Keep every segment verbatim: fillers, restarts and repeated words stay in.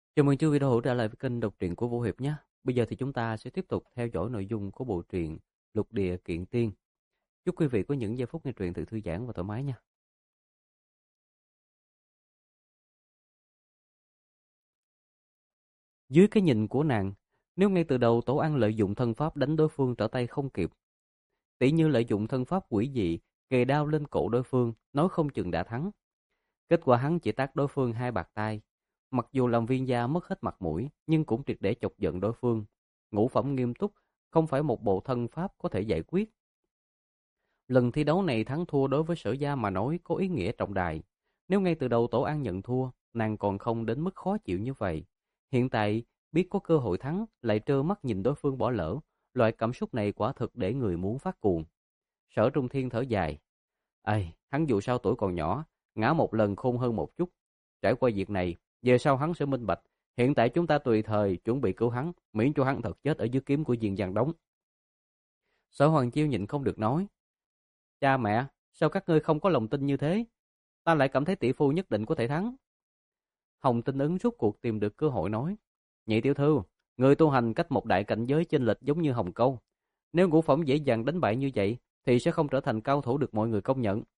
Chào mừng chú video hữu trở lại với kênh đọc truyện của Vũ Hiệp nhé. Bây giờ thì chúng ta sẽ tiếp tục theo dõi nội dung của bộ truyện Lục Địa Kiện Tiên. Chúc quý vị có những giây phút nghe truyện tự thư giãn và thoải mái nha. Dưới cái nhìn của nàng, nếu ngay từ đầu Tổ An lợi dụng thân pháp đánh đối phương trở tay không kịp, tỉ như lợi dụng thân pháp quỷ dị kề đao lên cổ đối phương, nói không chừng đã thắng. Kết quả hắn chỉ tát đối phương hai bạt tai. Mặc dù làm viên gia mất hết mặt mũi, nhưng cũng triệt để chọc giận đối phương. Ngũ phẩm nghiêm túc, không phải một bộ thân pháp có thể giải quyết. Lần thi đấu này thắng thua đối với Sở Gia mà nói có ý nghĩa trọng đại. Nếu ngay từ đầu Tổ An nhận thua, nàng còn không đến mức khó chịu như vậy. Hiện tại, biết có cơ hội thắng, lại trơ mắt nhìn đối phương bỏ lỡ. Loại cảm xúc này quả thực để người muốn phát cuồng. Sở Trung Thiên thở dài. Ây, hắn dù sao tuổi còn nhỏ, ngã một lần khôn hơn một chút. Trải qua việc này, về sau hắn sẽ minh bạch. Hiện tại chúng ta tùy thời chuẩn bị cứu hắn, miễn cho hắn thật chết ở dưới kiếm của Diên Giang Đống. Sở Hoàng Chiêu nhịn không được nói. Cha mẹ, sao các ngươi không có lòng tin như thế? Ta lại cảm thấy tỷ phu nhất định có thể thắng. Hồng Tinh Ấn rút cuộc tìm được cơ hội nói. Nhị tiểu thư, người tu hành cách một đại cảnh giới chênh lệch giống như Hồng Câu. Nếu ngũ phẩm dễ dàng đánh bại như vậy, thì sẽ không trở thành cao thủ được mọi người công nhận.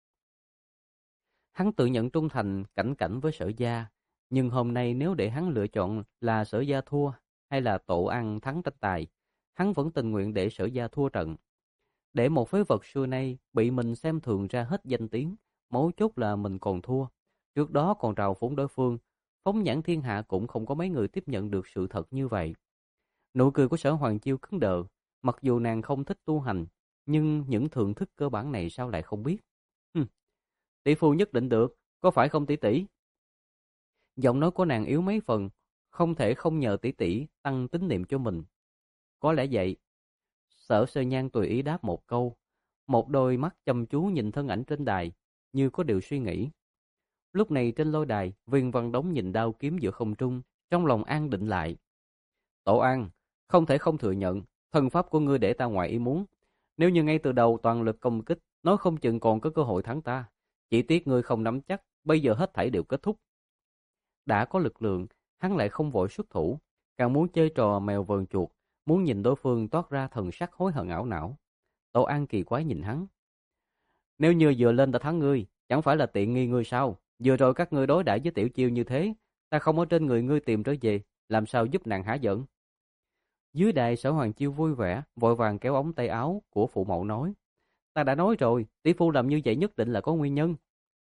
Hắn tự nhận trung thành cảnh cảnh với Sở Gia, nhưng hôm nay nếu để hắn lựa chọn là Sở Gia thua hay là Tổ An thắng tranh tài, hắn vẫn tình nguyện để Sở Gia thua trận. Để một phế vật xưa nay bị mình xem thường ra hết danh tiếng, mấu chốt là mình còn thua. Trước đó còn trào phúng đối phương, phóng nhãn thiên hạ cũng không có mấy người tiếp nhận được sự thật như vậy. Nụ cười của Sở Hoàng Chiêu cứng đờ, mặc dù nàng không thích tu hành, nhưng những thưởng thức cơ bản này sao lại không biết. Hừm, tỷ phu nhất định được, có phải không tỷ tỷ? Giọng nói của nàng yếu mấy phần, không thể không nhờ tỷ tỷ tăng tín niệm cho mình. Có lẽ vậy. Sở Sơ Nhan tùy ý đáp một câu, một đôi mắt chăm chú nhìn thân ảnh trên đài, như có điều suy nghĩ. Lúc này trên lôi đài, Viên Văn Đống nhìn đao kiếm giữa không trung, trong lòng an định lại. Tổ An, không thể không thừa nhận, thân pháp của ngươi để ta ngoài ý muốn. Nếu như ngay từ đầu toàn lực công kích, nói không chừng còn có cơ hội thắng ta. Chỉ tiếc ngươi không nắm chắc, bây giờ hết thảy đều kết thúc. Đã có lực lượng, hắn lại không vội xuất thủ, càng muốn chơi trò mèo vờn chuột, muốn nhìn đối phương toát ra thần sắc hối hận ảo não. Tổ An kỳ quái nhìn hắn. Nếu như vừa lên ta thắng ngươi, chẳng phải là tiện nghi ngươi sao? Vừa rồi các ngươi đối đãi với Tiểu Chiêu như thế, ta không ở trên người ngươi tìm trở về, làm sao giúp nàng hả giận? Dưới đài Sở Hoàng Chiêu vui vẻ, vội vàng kéo ống tay áo của phụ mẫu nói. Ta đã nói rồi, tỷ phu làm như vậy nhất định là có nguyên nhân.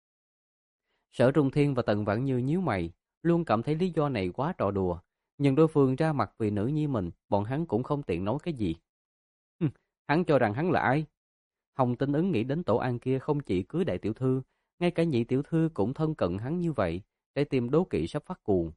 Sở Trung Thiên và Tần Vãn Như nhíu mày, luôn cảm thấy lý do này quá trò đùa. Nhưng đối phương ra mặt vì nữ nhi mình, bọn hắn cũng không tiện nói cái gì. Hừm, hắn cho rằng hắn là ai? Hồng Tinh Ứng nghĩ đến Tổ An kia không chỉ cưới đại tiểu thư, ngay cả nhị tiểu thư cũng thân cận hắn như vậy, trái tim đố kỵ sắp phát cuồng.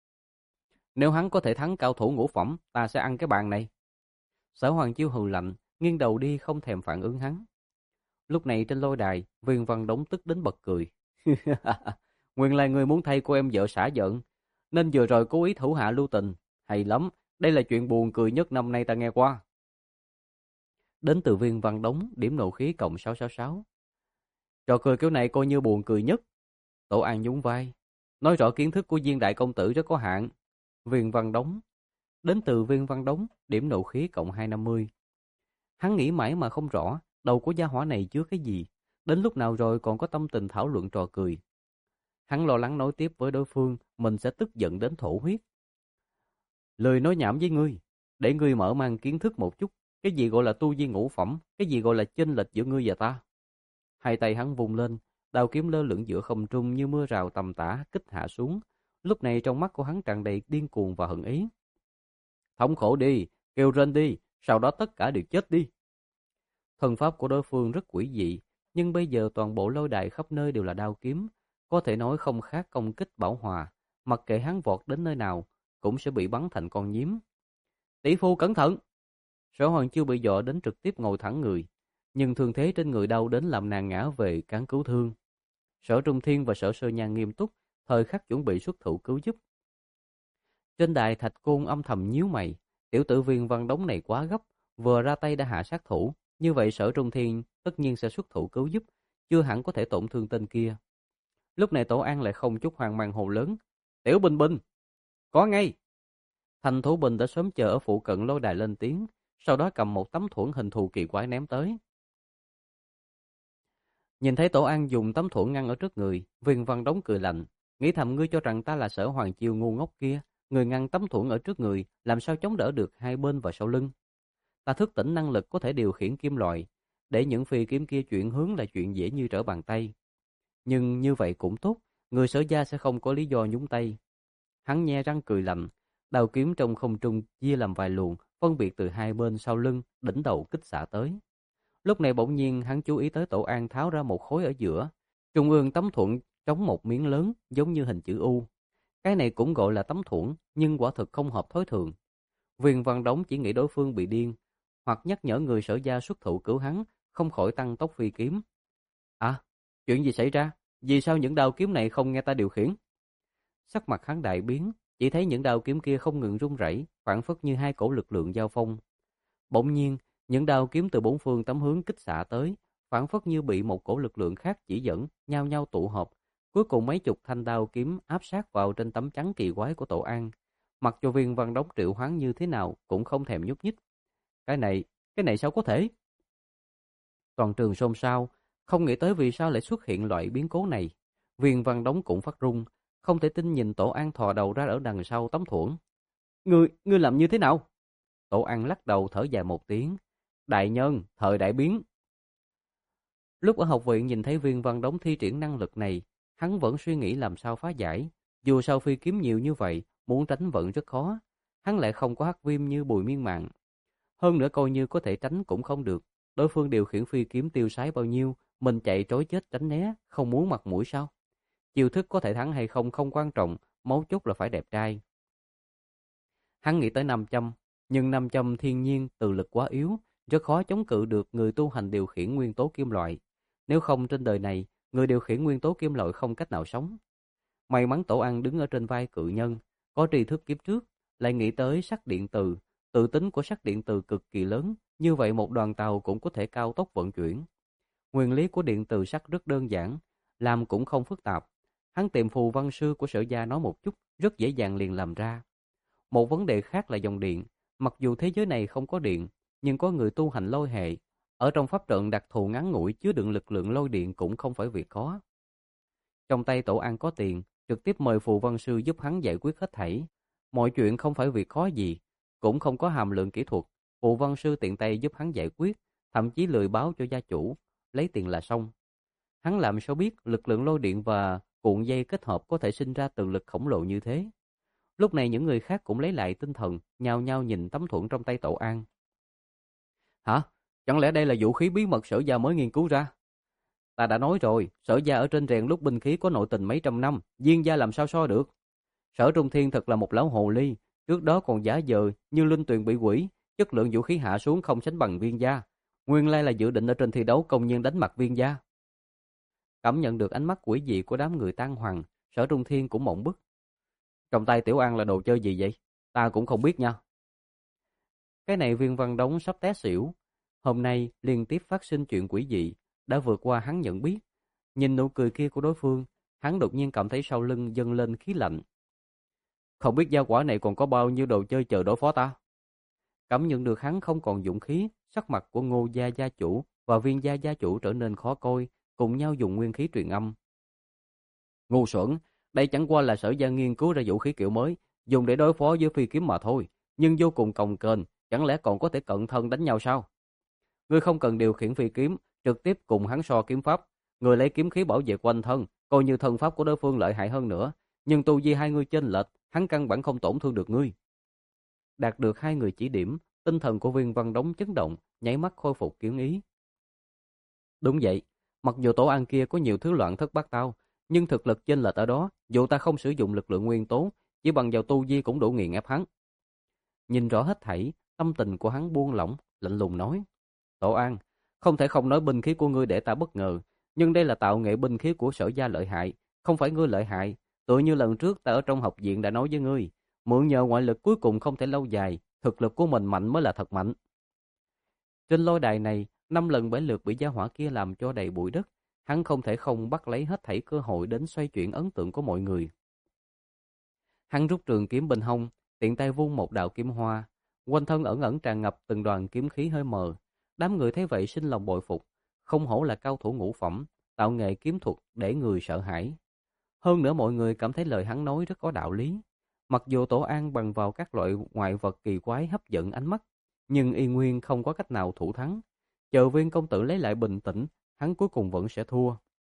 Nếu hắn có thể thắng cao thủ ngũ phẩm, ta sẽ ăn cái bàn này. Sở Hoàng Chiêu hừ lạnh, nghiêng đầu đi không thèm phản ứng hắn. Lúc này trên lôi đài, Viên Văn Đống tức đến bật cười. Nguyên lai người muốn thay cô em vợ xả giận, nên vừa rồi cố ý thủ hạ lưu tình. Hay lắm, đây là chuyện buồn cười nhất năm nay ta nghe qua. Đến từ Viên Văn Đống, điểm nộ khí cộng sáu sáu sáu. Trò cười kiểu này coi như buồn cười nhất. Tổ An nhún vai. Nói rõ kiến thức của Viên đại công tử rất có hạn. Viên Văn Đống. Đến từ Viên Văn Đống, điểm nộ khí cộng hai trăm năm mươi. Hắn nghĩ mãi mà không rõ, đầu của gia hỏa này chứa cái gì. Đến lúc nào rồi còn có tâm tình thảo luận trò cười. Hắn lo lắng nói tiếp với đối phương, mình sẽ tức giận đến thổ huyết. Lời nói nhảm với ngươi, để ngươi mở mang kiến thức một chút. Cái gì gọi là tu vi ngũ phẩm, cái gì gọi là chênh lệch giữa ngươi và ta. Hai tay hắn vùng lên, đao kiếm lơ lửng giữa không trung như mưa rào tầm tã kích hạ xuống. Lúc này trong mắt của hắn tràn đầy điên cuồng và hận ý. Thống khổ đi, kêu rên đi, sau đó tất cả đều chết đi. Thần pháp của đối phương rất quỷ dị, nhưng bây giờ toàn bộ lôi đài khắp nơi đều là đao kiếm, có thể nói không khác công kích bảo hòa, mặc kệ hắn vọt đến nơi nào, cũng sẽ bị bắn thành con nhím. Tỷ phu cẩn thận! Sở Hoàng Chiêu bị dọa đến trực tiếp ngồi thẳng người, nhưng thương thế trên người đau đến làm nàng ngã về cán cứu thương. Sở Trung Thiên và Sở Sơ Nhan nghiêm túc, thời khắc chuẩn bị xuất thủ cứu giúp. Trên đài Thạch Côn âm thầm nhíu mày, tiểu tử Viên Văn Đống này quá gấp, vừa ra tay đã hạ sát thủ, như vậy Sở Trung Thiên tất nhiên sẽ xuất thủ cứu giúp, chưa hẳn có thể tổn thương tên kia. Lúc này Tổ An lại không chút hoang mang hồ lớn. Tiểu Bình Bình, Có ngay. Thành thủ binh đã sớm chờ ở phụ cận lôi đài lên tiếng, sau đó cầm một tấm thuẫn hình thù kỳ quái ném tới. Nhìn thấy Tổ An dùng tấm thuẫn ngăn ở trước người, Viên Văn Đống cười lạnh, nghĩ thầm ngươi cho rằng ta là Sở Hoàng Chiêu ngu ngốc kia, người ngăn tấm thuẫn ở trước người, làm sao chống đỡ được hai bên và sau lưng. Ta thức tỉnh năng lực có thể điều khiển kim loại, để những phi kiếm kia chuyển hướng là chuyện dễ như trở bàn tay. Nhưng như vậy cũng tốt, người Sở gia sẽ không có lý do nhúng tay. Hắn nhe răng cười lạnh, đao kiếm trong không trung chia làm vài luồng, phân biệt từ hai bên sau lưng, đỉnh đầu kích xạ tới. Lúc này bỗng nhiên hắn chú ý tới Tổ An tháo ra một khối ở giữa, trung ương tấm thuẫn trống một miếng lớn giống như hình chữ U. Cái này cũng gọi là tấm thuẫn, nhưng quả thực không hợp thói thường. Viên Văn Đống chỉ nghĩ đối phương bị điên, hoặc nhắc nhở người Sở gia xuất thủ cứu hắn, không khỏi tăng tốc phi kiếm. À, chuyện gì xảy ra? Vì sao những đao kiếm này không nghe ta điều khiển? Sắc mặt hắn đại biến, chỉ thấy những đao kiếm kia không ngừng rung rẩy, phảng phất như hai cổ lực lượng giao phong. Bỗng nhiên, những đao kiếm từ bốn phương tám hướng kích xạ tới, phảng phất như bị một cổ lực lượng khác chỉ dẫn, nhau nhau tụ hợp. Cuối cùng mấy chục thanh đao kiếm áp sát vào trên tấm chắn kỳ quái của Tổ An. Mặc cho Viên Văn Đống triệu hoán như thế nào cũng không thèm nhúc nhích. Cái này, cái này sao có thể? Toàn trường xôn xao, không nghĩ tới vì sao lại xuất hiện loại biến cố này. Viên Văn Đống cũng phát run, không thể tin nhìn Tổ An thò đầu ra ở đằng sau tấm thuẫn. Ngươi, ngươi làm như thế nào? Tổ An lắc đầu thở dài một tiếng. Đại nhân, thời đại biến. Lúc ở học viện nhìn thấy Viên Văn Đống thi triển năng lực này, hắn vẫn suy nghĩ làm sao phá giải. Dù sao phi kiếm nhiều như vậy, muốn tránh vẫn rất khó. Hắn lại không có hắc viêm như Bùi Miên Mạn. Hơn nữa coi như có thể tránh cũng không được. Đối phương điều khiển phi kiếm tiêu sái bao nhiêu, mình chạy trối chết tránh né, không muốn mặt mũi sao? Chiêu thức có thể thắng hay không không quan trọng, mấu chốt là phải đẹp trai. Hắn nghĩ tới nam châm, nhưng nam châm thiên nhiên từ lực quá yếu, rất khó chống cự được người tu hành điều khiển nguyên tố kim loại. Nếu không trên đời này, người điều khiển nguyên tố kim loại không cách nào sống. May mắn Tổ An đứng ở trên vai cự nhân, có tri thức kiếp trước, lại nghĩ tới sắc điện từ, tự tính của sắc điện từ cực kỳ lớn, như vậy một đoàn tàu cũng có thể cao tốc vận chuyển. Nguyên lý của điện từ sắc rất đơn giản, làm cũng không phức tạp. Hắn tìm phù văn sư của Sở gia nói một chút, rất dễ dàng liền làm ra. Một vấn đề khác là dòng điện, mặc dù thế giới này không có điện, nhưng có người tu hành lôi hệ, ở trong pháp trận đặc thù ngắn ngủi chứa đựng lực lượng lôi điện cũng không phải việc khó. Trong tay Tổ An có tiền, trực tiếp mời phù văn sư giúp hắn giải quyết hết thảy. Mọi chuyện không phải việc khó gì, cũng không có hàm lượng kỹ thuật, phù văn sư tiện tay giúp hắn giải quyết, thậm chí lười báo cho gia chủ, lấy tiền là xong. Hắn làm sao biết lực lượng lôi điện và cuộn dây kết hợp có thể sinh ra từ lực khổng lồ như thế. Lúc này những người khác cũng lấy lại tinh thần, nhao nhao nhìn tấm thuẫn trong tay Tổ An. Hả? Chẳng lẽ đây là vũ khí bí mật Sở gia mới nghiên cứu ra? Ta đã nói rồi, Sở gia ở trên rèn lúc binh khí có nội tình mấy trăm năm, Viên gia làm sao so được? Sở Trung Thiên thật là một lão hồ ly, trước đó còn giả vờ như linh tuyền bị quỷ, chất lượng vũ khí hạ xuống không sánh bằng Viên gia. Nguyên lai là dự định ở trên thi đấu công nhiên đánh mặt Viên gia. Cảm nhận được ánh mắt quỷ dị của đám người tan hoàng, Sở Trung Thiên cũng mộng bức. Trong tay Tiểu An là đồ chơi gì vậy? Ta cũng không biết nha. Cái này Viên Văn Đống sắp té xỉu. Hôm nay liên tiếp phát sinh chuyện quỷ dị, đã vượt qua hắn nhận biết. Nhìn nụ cười kia của đối phương, hắn đột nhiên cảm thấy sau lưng dâng lên khí lạnh. Không biết gia quả này còn có bao nhiêu đồ chơi chờ đối phó ta? Cảm nhận được hắn không còn dũng khí, sắc mặt của Ngô gia gia chủ và Viên gia gia chủ trở nên khó coi, cùng nhau dùng nguyên khí truyền âm. Ngu xuẩn, đây chẳng qua là Sở gia nghiên cứu ra vũ khí kiểu mới, dùng để đối phó với phi kiếm mà thôi, nhưng vô cùng cồng kềnh, chẳng lẽ còn có thể cận thân đánh nhau sao? Ngươi không cần điều khiển phi kiếm, trực tiếp cùng hắn so kiếm pháp, người lấy kiếm khí bảo vệ quanh thân, coi như thân pháp của đối phương lợi hại hơn nữa, nhưng tu vi hai người chênh lệch, hắn căn bản không tổn thương được ngươi. Đạt được hai người chỉ điểm, tinh thần của Viên Văn Đống chấn động, nháy mắt khôi phục kiếm ý. Đúng vậy, mặc dù Tổ An kia có nhiều thứ loạn thất bát tao, nhưng thực lực chênh lệch ở đó, dù ta không sử dụng lực lượng nguyên tố, chỉ bằng vào tu vi cũng đủ nghiền ép hắn. Nhìn rõ hết thảy, tâm tình của hắn buông lỏng, lạnh lùng nói: Tổ An, không thể không nói binh khí của ngươi để ta bất ngờ, nhưng đây là tạo nghệ binh khí của Sở gia lợi hại, không phải ngươi lợi hại. Tựa như lần trước ta ở trong học viện đã nói với ngươi, mượn nhờ ngoại lực cuối cùng không thể lâu dài, thực lực của mình mạnh mới là thật mạnh. Trên lôi đài này, năm lần bảy lượt bị gia hỏa kia làm cho đầy bụi đất, hắn không thể không bắt lấy hết thảy cơ hội đến xoay chuyển ấn tượng của mọi người. Hắn rút trường kiếm bên hông, tiện tay vung một đạo kiếm hoa, quanh thân ẩn ẩn tràn ngập từng đoàn kiếm khí hơi mờ. Đám người thấy vậy sinh lòng bội phục, không hổ là cao thủ ngũ phẩm, tạo nghệ kiếm thuật để người sợ hãi. Hơn nữa mọi người cảm thấy lời hắn nói rất có đạo lý. Mặc dù Tổ An bằng vào các loại ngoại vật kỳ quái hấp dẫn ánh mắt, nhưng y nguyên không có cách nào thủ thắng. Chờ Viên công tử lấy lại bình tĩnh, hắn cuối cùng vẫn sẽ thua.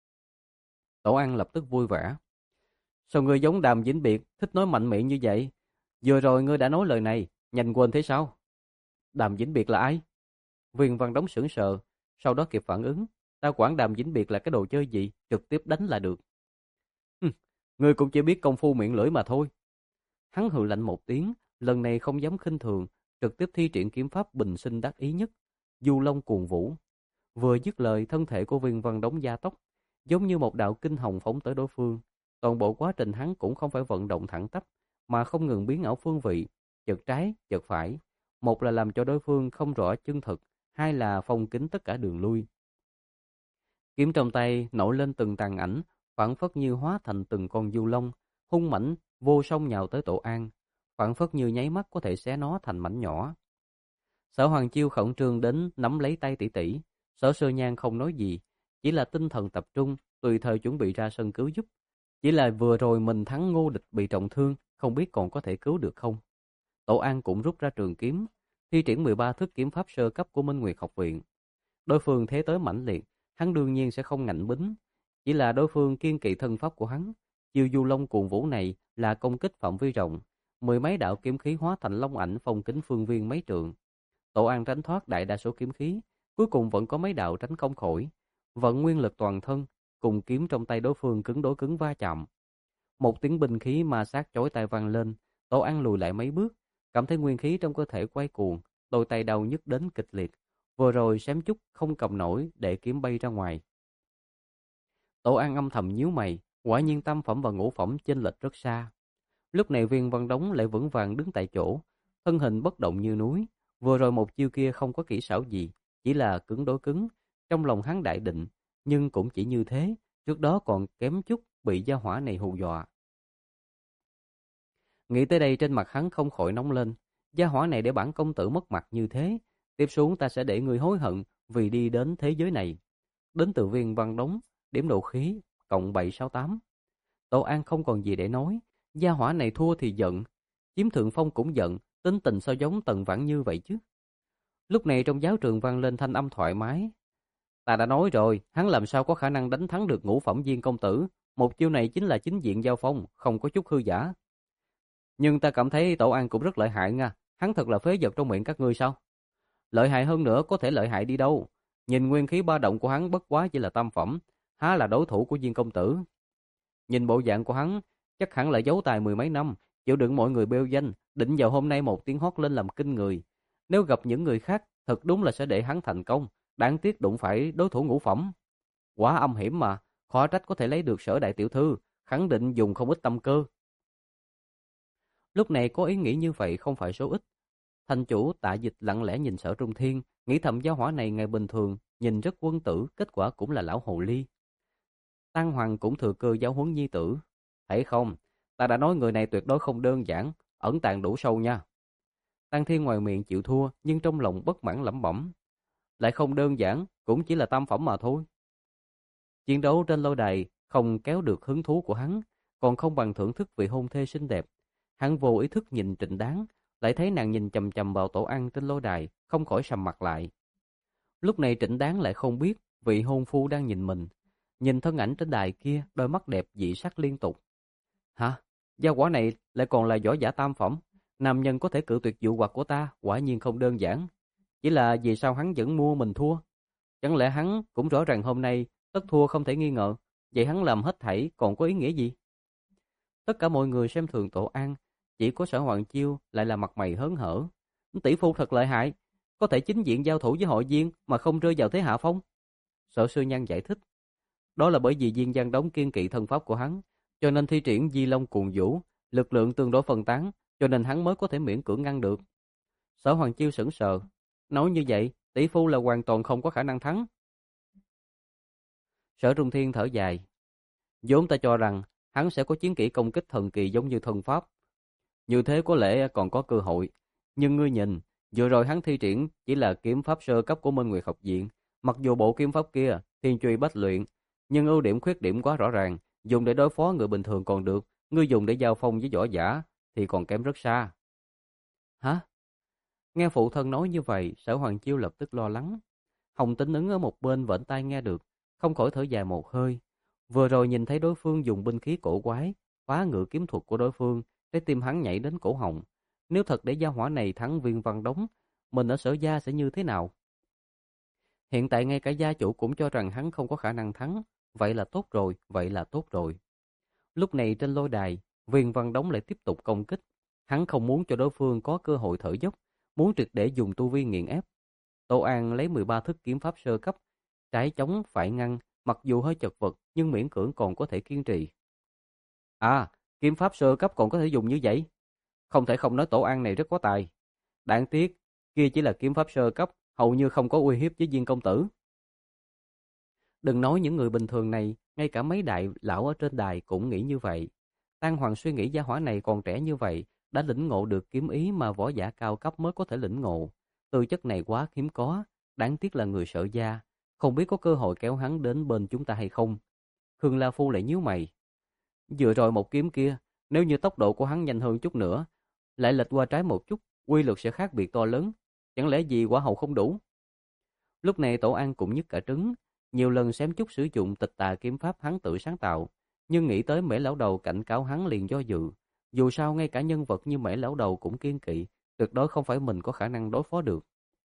Tổ An lập tức vui vẻ. Sao ngươi giống Đàm Vĩnh Biệt, thích nói mạnh miệng như vậy? Vừa rồi ngươi đã nói lời này, nhanh quên thế sao? Đàm Vĩnh Biệt là ai? Viên Văn Đống sững sờ, sau đó kịp phản ứng. Ta quản Đàm Vĩnh Biệt là cái đồ chơi gì, trực tiếp đánh là được. Hừm, ngươi cũng chỉ biết công phu miệng lưỡi mà thôi. Hắn hừ lạnh một tiếng, lần này không dám khinh thường, trực tiếp thi triển kiếm pháp bình sinh đắc ý nhất, Du Long cuồn vũ. Vừa dứt lời, thân thể của Viên Văn Đống gia tốc, giống như một đạo kinh hồng phóng tới đối phương. Toàn bộ quá trình hắn cũng không phải vận động thẳng tắp, mà không ngừng biến ảo phương vị, chợt trái, chợt phải. Một là làm cho đối phương không rõ chân thực, hai là phong kín tất cả đường lui. Kiếm trong tay nổi lên từng tàn ảnh, phảng phất như hóa thành từng con du long, hung mãnh vô song nhào tới Tổ An, phảng phất như nháy mắt có thể xé nó thành mảnh nhỏ. Sở Hoàng Chiêu khẩn trương đến nắm lấy tay tỷ tỷ, Sở Sơ Nhan không nói gì, chỉ là tinh thần tập trung, tùy thời chuẩn bị ra sân cứu giúp. Chỉ là vừa rồi mình thắng Ngô Địch bị trọng thương, không biết còn có thể cứu được không. Tổ An cũng rút ra trường kiếm, thi triển mười ba thức kiếm pháp sơ cấp của Minh Nguyệt học viện. Đối phương thế tới mãnh liệt, hắn đương nhiên sẽ không ngạnh bính, chỉ là đối phương kiên kỵ thân pháp của hắn. Chiêu Du Long cuồng vũ này là công kích phạm vi rộng, mười mấy đạo kiếm khí hóa thành long ảnh phong kính phương viên mấy trượng. Tổ An tránh thoát đại đa số kiếm khí, cuối cùng vẫn có mấy đạo tránh không khỏi, vận nguyên lực toàn thân, cùng kiếm trong tay đối phương cứng đối cứng va chạm. Một tiếng binh khí ma sát chói tai vang lên, Tổ An lùi lại mấy bước, cảm thấy nguyên khí trong cơ thể quay cuồng, đôi tay đau nhức đến kịch liệt, vừa rồi xém chút không cầm nổi để kiếm bay ra ngoài. Tổ An âm thầm nhíu mày, quả nhiên tam phẩm và ngũ phẩm chênh lệch rất xa. Lúc này Viên Văn Đống lại vững vàng đứng tại chỗ, thân hình bất động như núi. Vừa rồi một chiêu kia không có kỹ xảo gì, chỉ là cứng đối cứng. Trong lòng hắn đại định, nhưng cũng chỉ như thế, trước đó còn kém chút bị gia hỏa này hù dọa. Nghĩ tới đây trên mặt hắn không khỏi nóng lên, gia hỏa này để bản công tử mất mặt như thế, tiếp xuống ta sẽ để người hối hận vì đi đến thế giới này. Đến từ Viên Văn Đống, điểm độ khí cộng bảy sáu tám. Tổ An không còn gì để nói, gia hỏa này thua thì giận, chiếm thượng phong cũng giận, tính tình sao giống Tần Vãn Như vậy chứ. Lúc này trong giáo trường vang lên thanh âm thoải mái. Ta đã nói rồi, hắn làm sao có khả năng đánh thắng được ngũ phẩm Viên công tử, một chiêu này chính là chính diện giao phong, không có chút hư giả. Nhưng ta cảm thấy Tổ An cũng rất lợi hại nha, hắn thật là phế vật trong miệng các ngươi sao? Lợi hại hơn nữa có thể lợi hại đi đâu? Nhìn nguyên khí ba động của hắn bất quá chỉ là tam phẩm, há là đối thủ của Viên công tử. Nhìn bộ dạng của hắn, chắc hẳn là giấu tài mười mấy năm, chịu đựng mọi người bêu danh, định vào hôm nay một tiếng hót lên làm kinh người. Nếu gặp những người khác, thật đúng là sẽ để hắn thành công, đáng tiếc đụng phải đối thủ ngũ phẩm. Quá âm hiểm mà, khó trách có thể lấy được Sở đại tiểu thư, khẳng định dùng không ít tâm cơ. Lúc này có ý nghĩ như vậy không phải số ít. Thành chủ Tạ Dịch lặng lẽ nhìn Sở Trung Thiên, nghĩ thầm gia hỏa này ngày bình thường nhìn rất quân tử, kết quả cũng là lão hồ ly. Tăng Hoàng cũng thừa cơ giáo huấn nhi tử. Thấy không, ta đã nói người này tuyệt đối không đơn giản, ẩn tàng đủ sâu nha. Tăng Thiên ngoài miệng chịu thua, nhưng trong lòng bất mãn lẩm bẩm. Lại không đơn giản, cũng chỉ là tam phẩm mà thôi. Chiến đấu trên lôi đài không kéo được hứng thú của hắn, còn không bằng thưởng thức vị hôn thê xinh đẹp. Hắn vô ý thức nhìn Trịnh Đáng, lại thấy nàng nhìn chằm chằm vào Tổ An trên lôi đài, không khỏi sầm mặt lại. Lúc này Trịnh Đáng lại không biết vị hôn phu đang nhìn mình. Nhìn thân ảnh trên đài kia, đôi mắt đẹp dị sắc liên tục. Hả? Gia quả này lại còn là võ giả tam phẩm. Nam nhân có thể cự tuyệt dụ hoặc của ta, quả nhiên không đơn giản. Chỉ là vì sao hắn vẫn mua mình thua? Chẳng lẽ hắn cũng rõ ràng hôm nay tất thua không thể nghi ngờ, vậy hắn làm hết thảy còn có ý nghĩa gì? Tất cả mọi người xem thường Tổ An, chỉ có Sở Hoàng Chiêu lại là mặt mày hớn hở. Tỷ phu thật lợi hại, có thể chính diện giao thủ với hội Viên mà không rơi vào thế hạ phong. Sở Sư Nhân giải thích, đó là bởi vì Viên Văn Đống kiên kỵ thân pháp của hắn, cho nên thi triển Di Long cuồng vũ, lực lượng tương đối phân tán, cho nên hắn mới có thể miễn cưỡng ngăn được. Sở Hoàng Chiêu sững sờ, nói như vậy, tỷ phu là hoàn toàn không có khả năng thắng. Sở Trung Thiên thở dài, vốn ta cho rằng hắn sẽ có chiến kỹ công kích thần kỳ giống như thân pháp, Như thế có lẽ còn có cơ hội. Nhưng ngươi nhìn, vừa rồi hắn thi triển chỉ là kiếm pháp sơ cấp của Minh Nguyệt học viện. Mặc dù bộ kiếm pháp kia, thiên truy bách luyện, nhưng ưu điểm khuyết điểm quá rõ ràng. Dùng để đối phó người bình thường còn được, ngươi dùng để giao phong với võ giả thì còn kém rất xa. Hả? Nghe phụ thân nói như vậy, Sở Hoàng Chiêu lập tức lo lắng. Hồng Tính ứng ở một bên vẫn tai nghe được, không khỏi thở dài một hơi. Vừa rồi nhìn thấy đối phương dùng binh khí cổ quái, phá ngự kiếm thuật của đối phương, trái tim hắn nhảy đến cổ họng. Nếu thật để gia hỏa này thắng Viên Văn Đống, mình ở Sở gia sẽ như thế nào? Hiện tại ngay cả gia chủ cũng cho rằng hắn không có khả năng thắng, vậy là tốt rồi, vậy là tốt rồi. Lúc này trên lôi đài, Viên Văn Đống lại tiếp tục công kích. Hắn không muốn cho đối phương có cơ hội thở dốc, muốn triệt để dùng tu vi nghiền ép. Tô An lấy mười ba thức kiếm pháp sơ cấp, trái chống phải ngăn, mặc dù hơi chật vật nhưng miễn cưỡng còn có thể kiên trì. À, kiếm pháp sơ cấp còn có thể dùng như vậy? Không thể không nói Tổ An này rất có tài. Đáng tiếc, kia chỉ là kiếm pháp sơ cấp, hầu như không có uy hiếp với Viên công tử. Đừng nói những người bình thường này, ngay cả mấy đại lão ở trên đài cũng nghĩ như vậy. Tang Hoàng suy nghĩ gia hỏa này còn trẻ như vậy, đã lĩnh ngộ được kiếm ý mà võ giả cao cấp mới có thể lĩnh ngộ. Tư chất này quá hiếm có, đáng tiếc là người Sở gia, không biết có cơ hội kéo hắn đến bên chúng ta hay không. Khương La Phu lại nhíu mày. Vừa rồi một kiếm kia, nếu như tốc độ của hắn nhanh hơn chút nữa, lại lệch qua trái một chút, uy lực sẽ khác biệt to lớn. Chẳng lẽ gì quả hậu không đủ? Lúc này Tổ An cũng nhức cả trứng, nhiều lần xém chút sử dụng tịch tà kiếm pháp hắn tự sáng tạo, nhưng nghĩ tới Mễ lão đầu cảnh cáo hắn liền do dự. Dù sao ngay cả nhân vật như Mễ lão đầu cũng kiên kỵ, tuyệt đối không phải mình có khả năng đối phó được.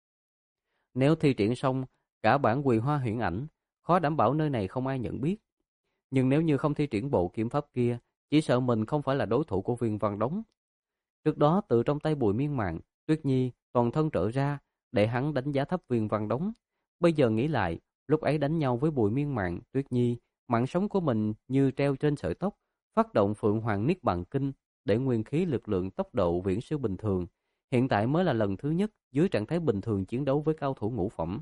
Nếu thi triển xong cả bản Quỳ Hoa Huyễn Ảnh, khó đảm bảo nơi này không ai nhận biết. Nhưng nếu như không thi triển bộ kiếm pháp kia, chỉ sợ mình không phải là đối thủ của Viên Văn Đống. Trước đó từ trong tay Bùi Miên Mạn, Tuyết Nhi toàn thân trở ra, để hắn đánh giá thấp Viên Văn Đống. Bây giờ nghĩ lại, lúc ấy đánh nhau với Bùi Miên Mạn, Tuyết Nhi, mạng sống của mình như treo trên sợi tóc, phát động Phượng Hoàng Niết Bàn Kinh để nguyên khí lực lượng tốc độ viễn siêu bình thường. Hiện tại mới là lần thứ nhất dưới trạng thái bình thường chiến đấu với cao thủ ngũ phẩm.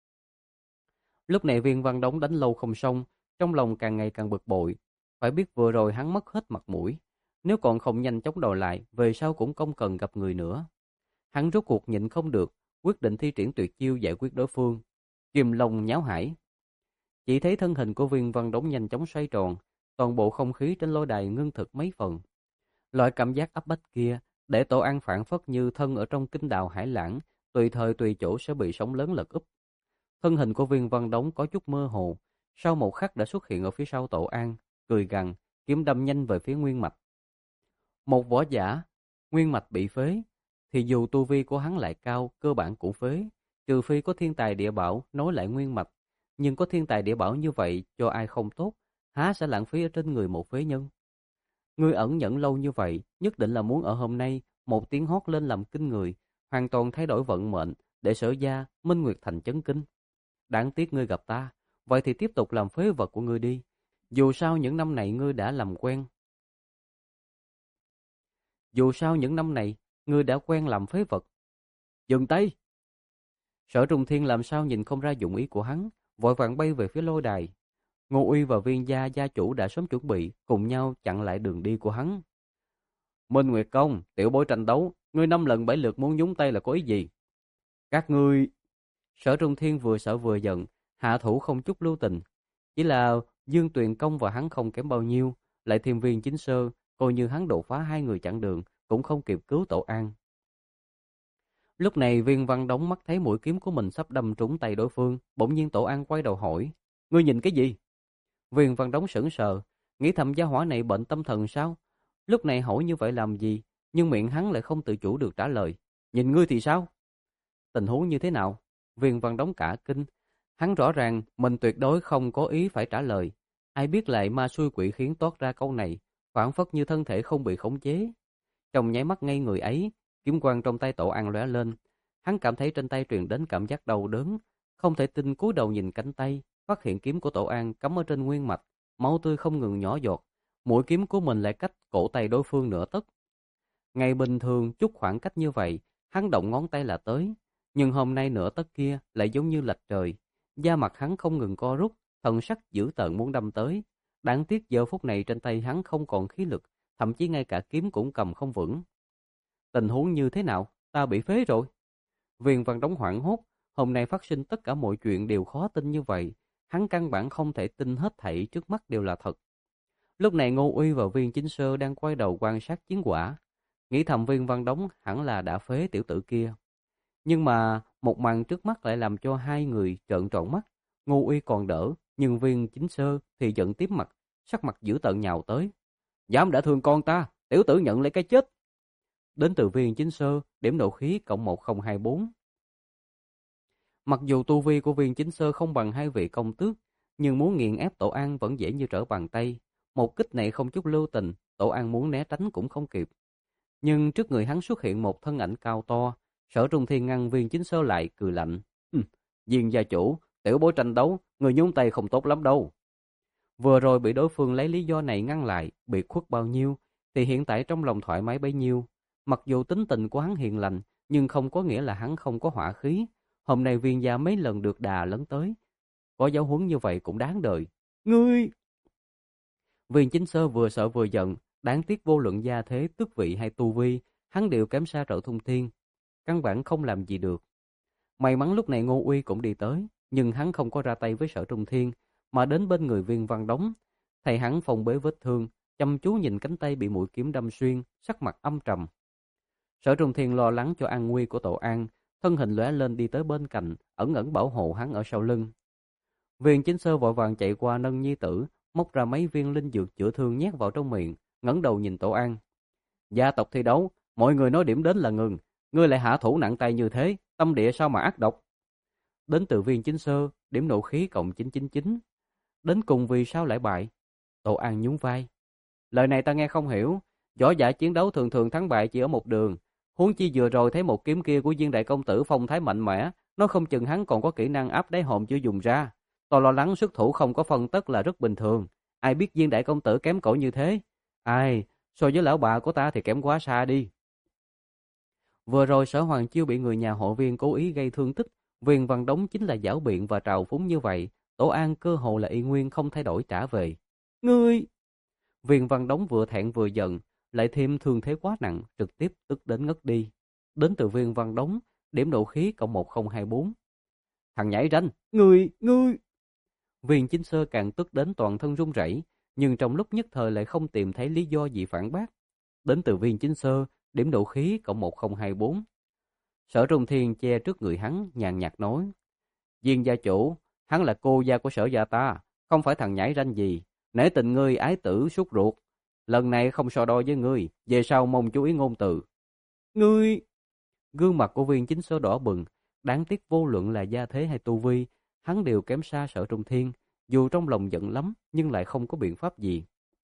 Lúc này Viên Văn Đống đánh lâu không xong, trong lòng càng ngày càng bực bội. Phải biết vừa rồi hắn mất hết mặt mũi, nếu còn không nhanh chóng đòi lại, về sau cũng không cần gặp người nữa. Hắn rốt cuộc nhịn không được, quyết định thi triển tuyệt chiêu giải quyết đối phương. Kiềm Long Nháo Hải. Chỉ thấy thân hình của Viên Văn Đống nhanh chóng xoay tròn, toàn bộ không khí trên lôi đài ngưng thực mấy phần. Loại cảm giác áp bách kia, để Tổ An phản phất như thân ở trong kinh đào hải lãng, tùy thời tùy chỗ sẽ bị sóng lớn lật úp. Thân hình của Viên Văn Đống có chút mơ hồ, sau một khắc đã xuất hiện ở phía sau Tổ An, cười gằn, kiếm đâm nhanh về phía Nguyên Mạch. Một võ giả, Nguyên Mạch bị phế, thì dù tu vi của hắn lại cao, cơ bản cũng phế, trừ phi có thiên tài địa bảo nối lại Nguyên Mạch. Nhưng có thiên tài địa bảo như vậy cho ai không tốt, há sẽ lãng phí ở trên người một phế nhân. Ngươi ẩn nhẫn lâu như vậy, nhất định là muốn ở hôm nay một tiếng hót lên làm kinh người, hoàn toàn thay đổi vận mệnh, để Sở gia, Minh Nguyệt thành chấn kinh. Đáng tiếc ngươi gặp ta, vậy thì tiếp tục làm phế vật của ngươi đi. Dù sao những năm này ngươi đã làm quen. Dù sao những năm này, ngươi đã quen làm phế vật. Dừng tay! Sở Trung Thiên làm sao nhìn không ra dụng ý của hắn, vội vàng bay về phía lôi đài. Ngô Uy và Viên gia gia chủ đã sớm chuẩn bị, cùng nhau chặn lại đường đi của hắn. Minh Nguyệt Công, tiểu bối tranh đấu, ngươi năm lần bảy lượt muốn nhúng tay là có ý gì? Các ngươi... Sở Trung Thiên vừa sợ vừa giận, hạ thủ không chút lưu tình. Chỉ là Dương Tuyền Công và hắn không kém bao nhiêu, lại thêm Viên Chính Sơ, coi như hắn đột phá hai người chặn đường, cũng không kịp cứu Tổ An. Lúc này Viên Văn Đống mắt thấy mũi kiếm của mình sắp đâm trúng tay đối phương, bỗng nhiên Tổ An quay đầu hỏi, ngươi nhìn cái gì? Viên Văn Đống sững sờ, nghĩ thầm gia hỏa này bệnh tâm thần sao? Lúc này hỏi như vậy làm gì? Nhưng miệng hắn lại không tự chủ được trả lời, nhìn ngươi thì sao? Tình huống như thế nào? Viên Văn Đống cả kinh, hắn rõ ràng mình tuyệt đối không có ý phải trả lời. Ai biết lại ma xui quỷ khiến toát ra câu này, phảng phất như thân thể không bị khống chế. Trong nháy mắt ngây người ấy, kiếm quang trong tay Tổ An lóe lên, hắn cảm thấy trên tay truyền đến cảm giác đau đớn, không thể tin cúi đầu nhìn cánh tay, phát hiện kiếm của Tổ An cắm ở trên nguyên mạch, máu tươi không ngừng nhỏ giọt, mũi kiếm của mình lại cách cổ tay đối phương nửa tấc. Ngày bình thường chút khoảng cách như vậy, hắn động ngón tay là tới, nhưng hôm nay nửa tấc kia lại giống như lệch trời, da mặt hắn không ngừng co rút, thần sắc dữ tợn muốn đâm tới. Đáng tiếc giờ phút này trên tay hắn không còn khí lực, thậm chí ngay cả kiếm cũng cầm không vững. Tình huống như thế nào? Ta bị phế rồi. Viên Văn Đống hoảng hốt, hôm nay phát sinh tất cả mọi chuyện đều khó tin như vậy. Hắn căn bản không thể tin hết thảy trước mắt đều là thật. Lúc này Ngô Uy và Viên Chính Sơ đang quay đầu quan sát chiến quả. Nghĩ thầm Viên Văn Đống hẳn là đã phế tiểu tử kia. Nhưng mà một màn trước mắt lại làm cho hai người trợn tròn mắt. Ngô Uy còn đỡ, nhưng Viên Chính Sơ thì giận tím mặt, sắc mặt dữ tợn nhào tới. Dám đã thương con ta, tiểu tử nhận lấy cái chết. Đến từ Viên Chính Sơ, điểm nộ khí cộng một không hai bốn. Mặc dù tu vi của Viên Chính Sơ không bằng hai vị công tước, nhưng muốn nghiền ép Tổ An vẫn dễ như trở bàn tay. Một kích này không chút lưu tình, Tổ An muốn né tránh cũng không kịp. Nhưng trước người hắn xuất hiện một thân ảnh cao to, Sở Trung Thiên ngăn Viên Chính Sơ lại, cười lạnh. Viên gia chủ, tiểu bối tranh đấu, người nhúng tay không tốt lắm đâu. Vừa rồi bị đối phương lấy lý do này ngăn lại, bị khuất bao nhiêu, thì hiện tại trong lòng thoải mái bấy nhiêu. Mặc dù tính tình của hắn hiền lành, nhưng không có nghĩa là hắn không có hỏa khí. Hôm nay Viên gia mấy lần được đà lấn tới, có giáo huấn như vậy cũng đáng đời. Ngươi! Viên Chính Sơ vừa sợ vừa giận, đáng tiếc vô luận gia thế, tước vị hay tu vi, hắn đều kém xa Sở Trung Thiên, căn bản không làm gì được. May mắn lúc này Ngô Uy cũng đi tới, nhưng hắn không có ra tay với Sở Trung Thiên, mà đến bên người Viên Văn Đống. Thầy hắn phòng bế vết thương, chăm chú nhìn cánh tay bị mũi kiếm đâm xuyên, sắc mặt âm trầm. Sở Trung Thiên lo lắng cho an nguy của Tổ An, thân hình lóe lên đi tới bên cạnh, ẩn ẩn bảo hộ hắn ở sau lưng. Viên Chính Sơ vội vàng chạy qua nâng nhi tử, móc ra mấy viên linh dược chữa thương nhét vào trong miệng, ngẩng đầu nhìn Tổ An. Gia tộc thi đấu, mọi người nói điểm đến là ngừng, ngươi lại hạ thủ nặng tay như thế, tâm địa sao mà ác độc. Đến từ Viên Chính Sơ, điểm nộ khí cộng chín chín chín. Đến cùng vì sao lại bại? Tổ An nhún vai. Lời này ta nghe không hiểu, võ giả chiến đấu thường thường thắng bại chỉ ở một đường. Huống chi vừa rồi thấy một kiếm kia của Viên đại công tử phong thái mạnh mẽ, nói không chừng hắn còn có kỹ năng áp đáy hòm chưa dùng ra. Tôi lo lắng xuất thủ không có phân tất là rất bình thường. Ai biết Viên đại công tử kém cỏi như thế? Ai, so với lão bà của ta thì kém quá xa đi. Vừa rồi Sở Hoàng Chiêu bị người nhà hộ Viên cố ý gây thương tích, Viên Văn Đống chính là giảo biện và trào phúng như vậy, Tổ An cơ hồ là y nguyên không thay đổi trả về. Ngươi! Viên Văn Đống vừa thẹn vừa giận, lại thêm thương thế quá nặng, trực tiếp tức đến ngất đi. Đến từ Viên Văn Đống, điểm nộ khí cộng một không hai bốn. Thằng nhảy ranh, ngươi, ngươi! Viên Chính Sơ càng tức đến toàn thân run rẩy, nhưng trong lúc nhất thời lại không tìm thấy lý do gì phản bác. Đến từ Viên Chính Sơ, điểm nộ khí cộng một không hai bốn. Sở Trung Thiên che trước người hắn, nhàn nhạt nói. Viên gia chủ, hắn là cô gia của Sở gia ta, không phải thằng nhảy ranh gì. Nể tình ngươi ái tử sốt ruột. Lần này không so đo với ngươi, về sau mong chú ý ngôn từ. Ngươi! Gương mặt của Viên Chính Sơ đỏ bừng, đáng tiếc vô luận là gia thế hay tu vi, hắn đều kém xa Sở Trung Thiên, dù trong lòng giận lắm nhưng lại không có biện pháp gì.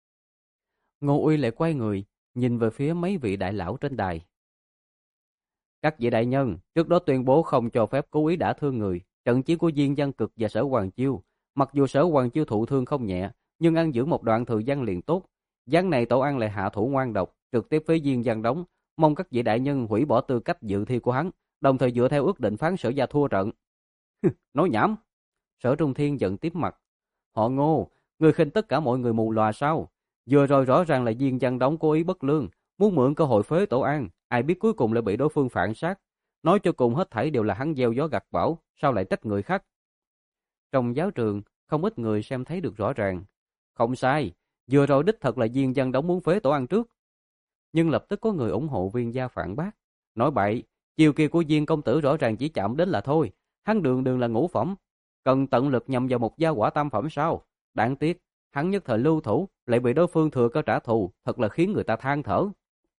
Ngô Uy lại quay người, nhìn về phía mấy vị đại lão trên đài. Các vị đại nhân, trước đó tuyên bố không cho phép cố ý đả thương người, trận chiến của Diên Văn Cực và Sở Hoàng Chiêu, mặc dù Sở Hoàng Chiêu thụ thương không nhẹ, nhưng ăn giữ một đoạn thời gian liền tốt. Gián này Tổ An lại hạ thủ ngoan độc, trực tiếp với Diên Văn Đống, mong các vị đại nhân hủy bỏ tư cách dự thi của hắn, đồng thời dựa theo ước định phán Sở gia thua trận. Nói nhảm! Sở Trung Thiên giận tiếp mặt. Họ Ngô, người khinh tất cả mọi người mù lòa sao? Vừa rồi rõ ràng là Diên Văn Đống cố ý bất lương, muốn mượn cơ hội phế Tổ An, ai biết cuối cùng lại bị đối phương phản sát. Nói cho cùng hết thảy đều là hắn gieo gió gặt bão, sao lại trách người khác? Trong giáo trường, không ít người xem thấy được rõ ràng. Không sai, vừa rồi đích thật là Diên Văn Đống muốn phế Tổ An trước. Nhưng lập tức có người ủng hộ Viên gia phản bác. Nói bậy, chiều kia của Diên công tử rõ ràng chỉ chạm đến là thôi. Hắn đường đường là ngũ phẩm, cần tận lực nhằm vào một gia quả tam phẩm sao? Đáng tiếc, hắn nhất thời lưu thủ, lại bị đối phương thừa cơ trả thù, thật là khiến người ta than thở.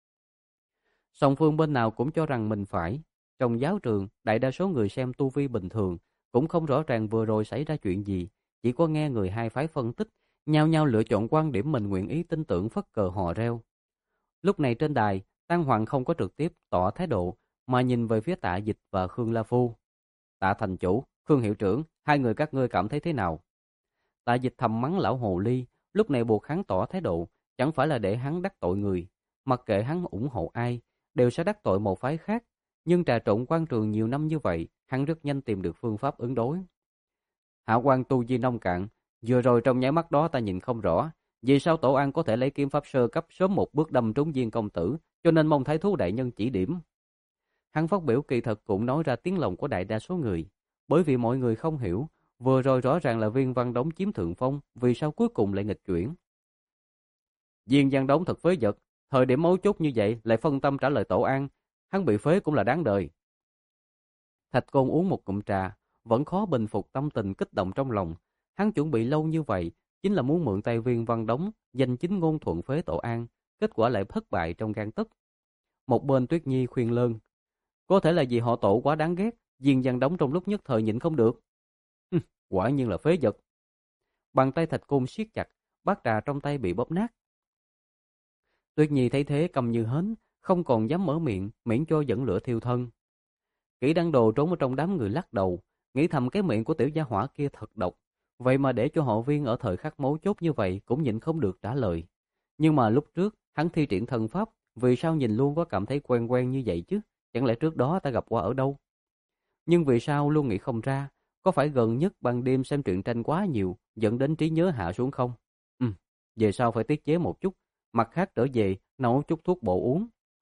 Song phương bên nào cũng cho rằng mình phải. Trong giáo trường, đại đa số người xem tu vi bình thường, cũng không rõ ràng vừa rồi xảy ra chuyện gì, chỉ có nghe người hai phái phân tích, nhau nhau lựa chọn quan điểm mình nguyện ý tin tưởng phất cờ hò reo. Lúc này trên đài, Tăng Hoàng không có trực tiếp tỏ thái độ, mà nhìn về phía Tạ Dịch và Khương La Phu. Tạ thành chủ, Khương hiệu trưởng, hai người các ngươi cảm thấy thế nào? Tạ Dịch thầm mắng lão hồ ly, lúc này buộc hắn tỏ thái độ, chẳng phải là để hắn đắc tội người, mặc kệ hắn ủng hộ ai, đều sẽ đắc tội một phái khác. Nhưng trà trộn quan trường nhiều năm như vậy, hắn rất nhanh tìm được phương pháp ứng đối. Hạ quan tu vi nông cạn, vừa rồi trong nháy mắt đó ta nhìn không rõ, vì sao Tổ An có thể lấy kiếm pháp sơ cấp sớm một bước đâm trúng Viên công tử, cho nên mong Thái thú đại nhân chỉ điểm. Hắn phát biểu kỳ thật cũng nói ra tiếng lòng của đại đa số người, bởi vì mọi người không hiểu, vừa rồi rõ ràng là Viên Văn Đống chiếm thượng phong, vì sao cuối cùng lại nghịch chuyển. Viên Văn Đống thật phế vật, thời điểm mấu chốt như vậy lại phân tâm trả lời Tổ An, hắn bị phế cũng là đáng đời. Thạch Côn uống một cụm trà, vẫn khó bình phục tâm tình kích động trong lòng. Hắn chuẩn bị lâu như vậy, chính là muốn mượn tay Viên Văn Đống, giành chính ngôn thuận phế Tổ An, kết quả lại thất bại trong gang tấc. Một bên Tuyết Nhi khuyên lơn, có thể là vì họ Tổ quá đáng ghét, Viên Văn Đống trong lúc nhất thời nhịn không được. Hừ, quả nhiên là phế vật. Bàn tay Thạch Côn siết chặt, bát trà trong tay bị bóp nát. Tuyết Nhi thấy thế câm như hến, không còn dám mở miệng, miễn cho dẫn lửa thiêu thân. Kỷ Đăng Đồ trốn ở trong đám người lắc đầu, nghĩ thầm cái miệng của tiểu gia hỏa kia thật độc, vậy mà để cho họ Viên ở thời khắc mấu chốt như vậy cũng nhịn không được trả lời. Nhưng mà lúc trước hắn thi triển thần pháp, vì sao nhìn luôn có cảm thấy quen quen như vậy chứ? Chẳng lẽ trước đó ta gặp qua ở đâu? Nhưng vì sao luôn nghĩ không ra? Có phải gần nhất ban đêm xem truyện tranh quá nhiều, dẫn đến trí nhớ hạ xuống không? Ừ, về sau phải tiết chế một chút, mặt khác trở về nấu chút thuốc bổ uống.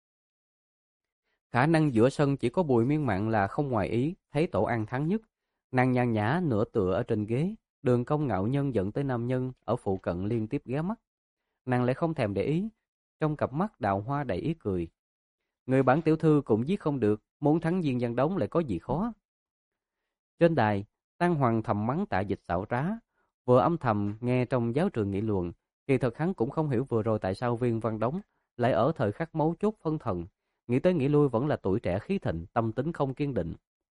Khả năng giữa sân chỉ có Bùi Miên Mạn là không ngoài ý, thấy Tổ An thắng nhất. Nàng nhàn nhã nửa tựa ở trên ghế, Đường Công ngạo nhân dẫn tới nam nhân ở phụ cận liên tiếp ghé mắt. Nàng lại không thèm để ý, trong cặp mắt đào hoa đầy ý cười. Người bản tiểu thư cũng giết không được, muốn thắng Viên Văn Đống lại có gì khó. Trên đài, Tăng Hoàng thầm mắng Tạ Dịch xảo trá, vừa âm thầm nghe trong giáo trường nghị luận, kỳ thật hắn cũng không hiểu vừa rồi tại sao Viên Văn Đống lại ở thời khắc mấu chốt phân thần, nghĩ tới nghĩ lui vẫn là tuổi trẻ khí thịnh, tâm tính không kiên định.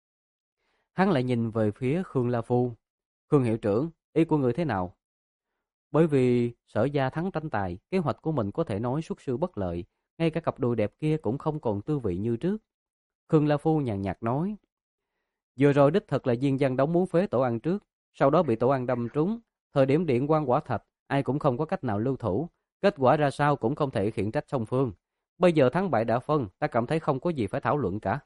Hắn lại nhìn về phía Khương La Phu. Khương hiệu trưởng, ý của người thế nào? Bởi vì Sở Gia thắng tranh tài, kế hoạch của mình có thể nói xuất sư bất lợi, ngay cả cặp đùi đẹp kia cũng không còn tư vị như trước. Khương La Phu nhàn nhạt nói, vừa rồi đích thật là Viên Văn Đống muốn phế Tổ An trước, sau đó bị Tổ An đâm trúng, thời điểm điện quang quả thạch, ai cũng không có cách nào lưu thủ, kết quả ra sao cũng không thể khiển trách song phương. Bây giờ thắng bại đã phân, ta cảm thấy không có gì phải thảo luận cả.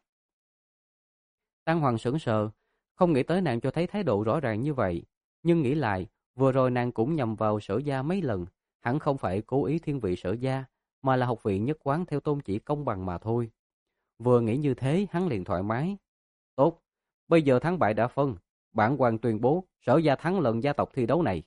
Tăng Hoàng sững sờ, không nghĩ tới nàng cho thấy thái độ rõ ràng như vậy, nhưng nghĩ lại, vừa rồi nàng cũng nhầm vào Sở Gia mấy lần, hẳn không phải cố ý thiên vị Sở Gia, mà là học viện nhất quán theo tôn chỉ công bằng mà thôi. Vừa nghĩ như thế, hắn liền thoải mái. Tốt, bây giờ thắng bại đã phân, bản quan tuyên bố Sở Gia thắng lần gia tộc thi đấu này.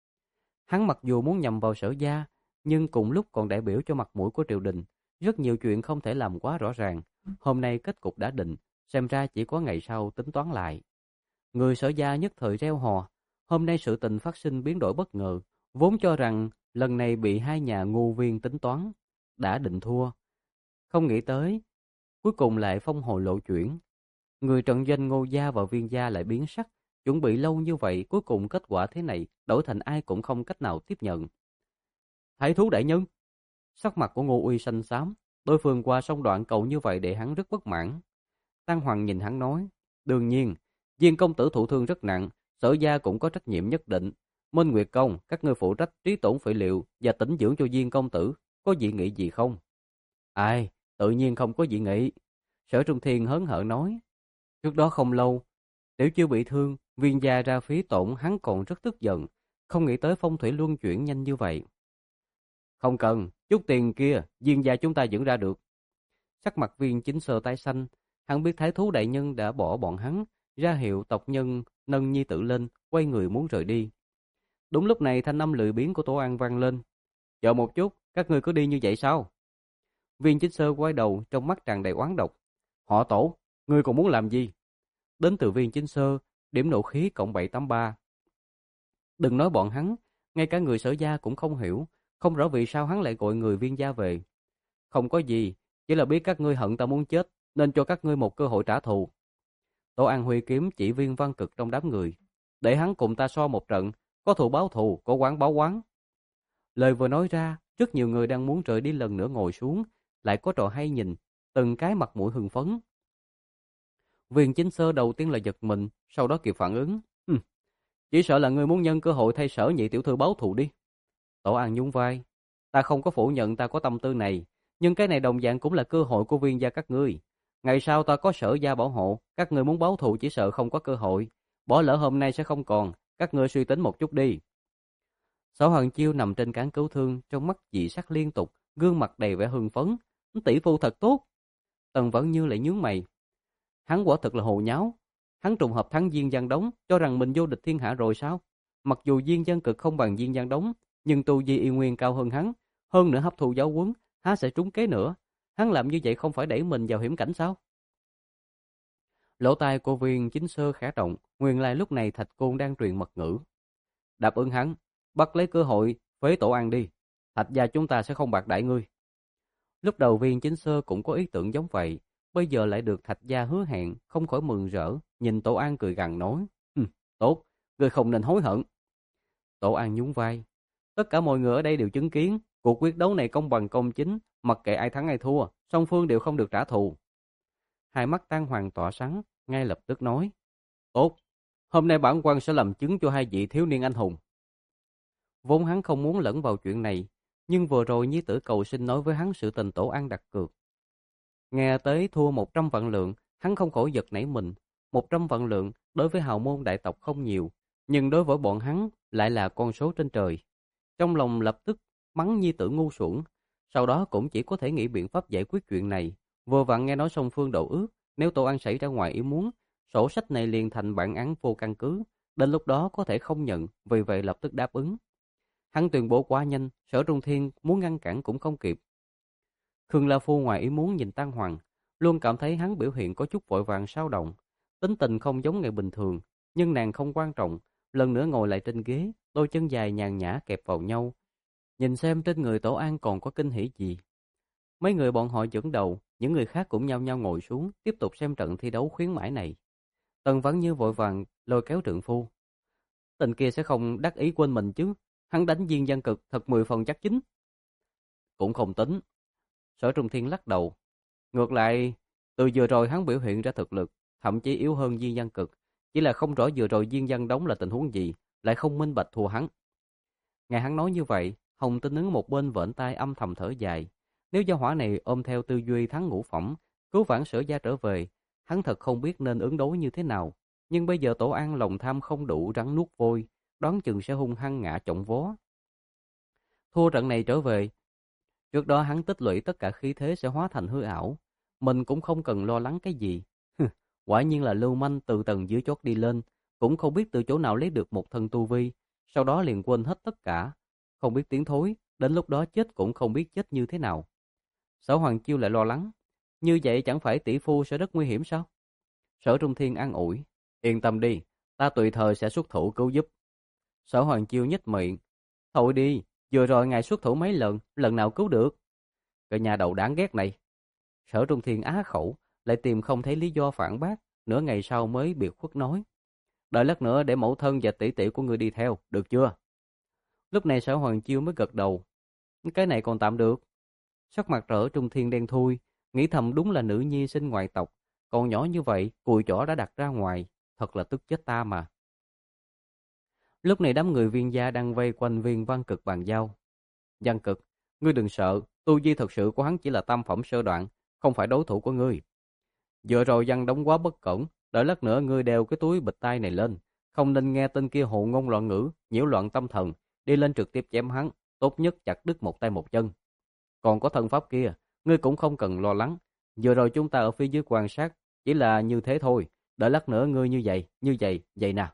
Hắn mặc dù muốn nhầm vào Sở Gia, nhưng cùng lúc còn đại biểu cho mặt mũi của triều đình, rất nhiều chuyện không thể làm quá rõ ràng. Hôm nay kết cục đã định, xem ra chỉ có ngày sau tính toán lại. Người Sở Gia nhất thời reo hò, hôm nay sự tình phát sinh biến đổi bất ngờ, vốn cho rằng lần này bị hai nhà ngu viên tính toán, đã định thua. Không nghĩ tới, cuối cùng lại phong hồi lộ chuyển. Người trận doanh Ngô gia và Viên gia lại biến sắc, chuẩn bị lâu như vậy, cuối cùng kết quả thế này, đổi thành ai cũng không cách nào tiếp nhận. Thái thú đại nhân, sắc mặt của Ngô Uy xanh xám, đối phương qua sông đoạn cầu như vậy để hắn rất bất mãn. Tăng Hoàng nhìn hắn nói, đương nhiên, Viên công tử thụ thương rất nặng, Sở Gia cũng có trách nhiệm nhất định. Minh Nguyệt Công, các ngươi phụ trách trí tổn phệ liệu và tĩnh dưỡng cho Viên công tử, có dị nghị gì không? Ai, tự nhiên không có dị nghị. Sở Trung Thiên hớn hở nói, trước đó không lâu, Tiểu Chiêu bị thương, Viên gia ra phí tổn, hắn còn rất tức giận, không nghĩ tới phong thủy luân chuyển nhanh như vậy. Không cần, chút tiền kia, Viên gia chúng ta dẫn ra được. Sắc mặt Viên Chính Sơ tái xanh, hắn biết thái thú đại nhân đã bỏ bọn hắn, ra hiệu tộc nhân nâng nhi tử lên, quay người muốn rời đi. Đúng lúc này thanh âm lười biếng của Tổ An vang lên. Chờ một chút, các ngươi cứ đi như vậy sao? Viên Chính Sơ quay đầu, trong mắt tràn đầy oán độc. Họ Tổ, ngươi còn muốn làm gì? Đến từ Viên Chính Sơ, điểm nộ khí cộng bảy tám ba. Đừng nói bọn hắn, ngay cả người Sở Gia cũng không hiểu, không rõ vì sao hắn lại gọi người Viên gia về. Không có gì, chỉ là biết các ngươi hận ta muốn chết, nên cho các ngươi một cơ hội trả thù. Tổ An huy kiếm chỉ Viên Văn Cực trong đám người, để hắn cùng ta so một trận, có thù báo thù, có oán báo oán. Lời vừa nói ra, rất nhiều người đang muốn rời đi lần nữa ngồi xuống, lại có trò hay nhìn, từng cái mặt mũi hưng phấn. Viên Chính Sơ đầu tiên là giật mình, sau đó kịp phản ứng. Hừm, chỉ sợ là ngươi muốn nhân cơ hội thay Sở nhị tiểu thư báo thù đi. Tổ An nhún vai, ta không có phủ nhận ta có tâm tư này, nhưng cái này đồng dạng cũng là cơ hội của Viên gia các ngươi. Ngày sau ta có Sở gia bảo hộ, các ngươi muốn báo thù chỉ sợ không có cơ hội, bỏ lỡ hôm nay sẽ không còn, các ngươi suy tính một chút đi. Sở Hoàng Chiêu nằm trên cán cứu thương, trong mắt dị sắc liên tục, gương mặt đầy vẻ hưng phấn, Tỷ phu thật tốt. Tần Vãn Như lại nhướng mày. Hắn quả thật là hồ nháo. Hắn trùng hợp thắng Diên Giang Đống, cho rằng mình vô địch thiên hạ rồi sao? Mặc dù Diên Giang Cực không bằng Diên Giang Đống, nhưng tu vi y nguyên cao hơn hắn, hơn nữa hấp thụ giáo huấn, há sẽ trúng kế nữa. Hắn làm như vậy không phải đẩy mình vào hiểm cảnh sao? Lỗ tai của Viên Chính Sơ khẽ động, nguyên lai lúc này Thạch Côn đang truyền mật ngữ. Đáp ứng hắn, bắt lấy cơ hội phế Tổ An đi. Thạch gia chúng ta sẽ không bạc đãi ngươi. Lúc đầu Viên Chính Sơ cũng có ý tưởng giống vậy, bây giờ lại được Thạch gia hứa hẹn, không khỏi mừng rỡ, nhìn Tổ An cười gằn nói: "Hừm, tốt, ngươi không nên hối hận." Tổ An nhún vai: "Tất cả mọi người ở đây đều chứng kiến, cuộc quyết đấu này công bằng công chính, mặc kệ ai thắng ai thua, song phương đều không được trả thù." Hai mắt Tang Hoàng tỏa sáng, ngay lập tức nói: "Tốt, hôm nay bản quan sẽ làm chứng cho hai vị thiếu niên anh hùng." Vốn hắn không muốn lẫn vào chuyện này, nhưng vừa rồi Nhi tử cầu xin nói với hắn sự tình Tổ An đặt cược. Nghe tới thua một trăm vạn lượng, hắn không khỏi giật nảy mình. Một trăm vạn lượng đối với hào môn đại tộc không nhiều, nhưng đối với bọn hắn lại là con số trên trời. Trong lòng lập tức mắng Nhi tử ngu xuẩn, sau đó cũng chỉ có thể nghĩ biện pháp giải quyết chuyện này. Vừa vặn nghe nói song phương đổ ước, nếu Tổ An xảy ra ngoài ý muốn, sổ sách này liền thành bản án vô căn cứ, đến lúc đó có thể không nhận, vì vậy lập tức đáp ứng. Hắn tuyên bố quá nhanh, Sở Trung Thiên muốn ngăn cản cũng không kịp. Khương La Phu ngoài ý muốn nhìn Tăng Hoàng, luôn cảm thấy hắn biểu hiện có chút vội vàng sao động, tính tình không giống ngày bình thường, nhưng nàng không quan trọng, lần nữa ngồi lại trên ghế, đôi chân dài nhàn nhã kẹp vào nhau, nhìn xem trên người Tổ An còn có kinh hỉ gì. Mấy người bọn họ dẫn đầu, những người khác cũng nhao nhao ngồi xuống, tiếp tục xem trận thi đấu khuyến mãi này. Tần Vãn Như vội vàng lôi kéo trượng phu. Tình kia sẽ không đắc ý quên mình chứ, hắn đánh Diên Giang Cực thật mười phần chắc chính. Cũng không tính. Sở Trung Thiên lắc đầu. Ngược lại, từ vừa rồi hắn biểu hiện ra thực lực, thậm chí yếu hơn Diên Giang Cực. Chỉ là không rõ vừa rồi Diên Giang Đống là tình huống gì, lại không minh bạch thua hắn. Nghe hắn nói như vậy, Hồng Tinh đứng một bên vểnh tai âm thầm thở dài. Nếu gia hỏa này ôm theo tư duy thắng ngũ phẩm, cứu vãn Sở gia trở về, hắn thật không biết nên ứng đối như thế nào. Nhưng bây giờ Tổ An lòng tham không đủ rắn nuốt vôi, đoán chừng sẽ hung hăng ngã chồng vó. Thua trận này trở về, trước đó hắn tích lũy tất cả khí thế sẽ hóa thành hư ảo, mình cũng không cần lo lắng cái gì. Quả nhiên là lưu manh từ tầng dưới chót đi lên, cũng không biết từ chỗ nào lấy được một thân tu vi, sau đó liền quên hết tất cả, không biết tiến thối, đến lúc đó chết cũng không biết chết như thế nào. Sở Hoàng Chiêu lại lo lắng, như vậy chẳng phải tỷ phu sẽ rất nguy hiểm sao? Sở Trung Thiên an ủi, yên tâm đi, ta tùy thời sẽ xuất thủ cứu giúp. Sở Hoàng Chiêu nhếch miệng, thôi đi, vừa rồi ngài xuất thủ mấy lần, lần nào cứu được? Cái nhà đầu đáng ghét này. Sở Trung Thiên á khẩu, lại tìm không thấy lý do phản bác, nửa ngày sau mới biệt khuất nói. Đợi lát nữa để mẫu thân và tỷ tỷ của người đi theo, được chưa? Lúc này Sở Hoàng Chiêu mới gật đầu. Cái này còn tạm được. Sắc mặt Sở Trung Thiên đen thui, nghĩ thầm đúng là nữ nhi sinh ngoại tộc, còn nhỏ như vậy, cùi chỏ đã đặt ra ngoài, thật là tức chết ta mà. Lúc này đám người Viên gia đang vây quanh Viên Văn Cực bàn giao. Văn Cực, ngươi đừng sợ, tu vi thật sự của hắn chỉ là tam phẩm sơ đoạn, không phải đối thủ của ngươi. Vừa rồi Văn đóng quá bất cẩn, đợi lát nữa ngươi đeo cái túi bịch tai này lên, không nên nghe tên kia hồ ngôn loạn ngữ, nhiễu loạn tâm thần, đi lên trực tiếp chém hắn, tốt nhất chặt đứt một tay một chân. Còn có thân pháp kia, ngươi cũng không cần lo lắng, vừa rồi chúng ta ở phía dưới quan sát, chỉ là như thế thôi, đợi lát nữa ngươi như vậy, như vậy, vậy nè.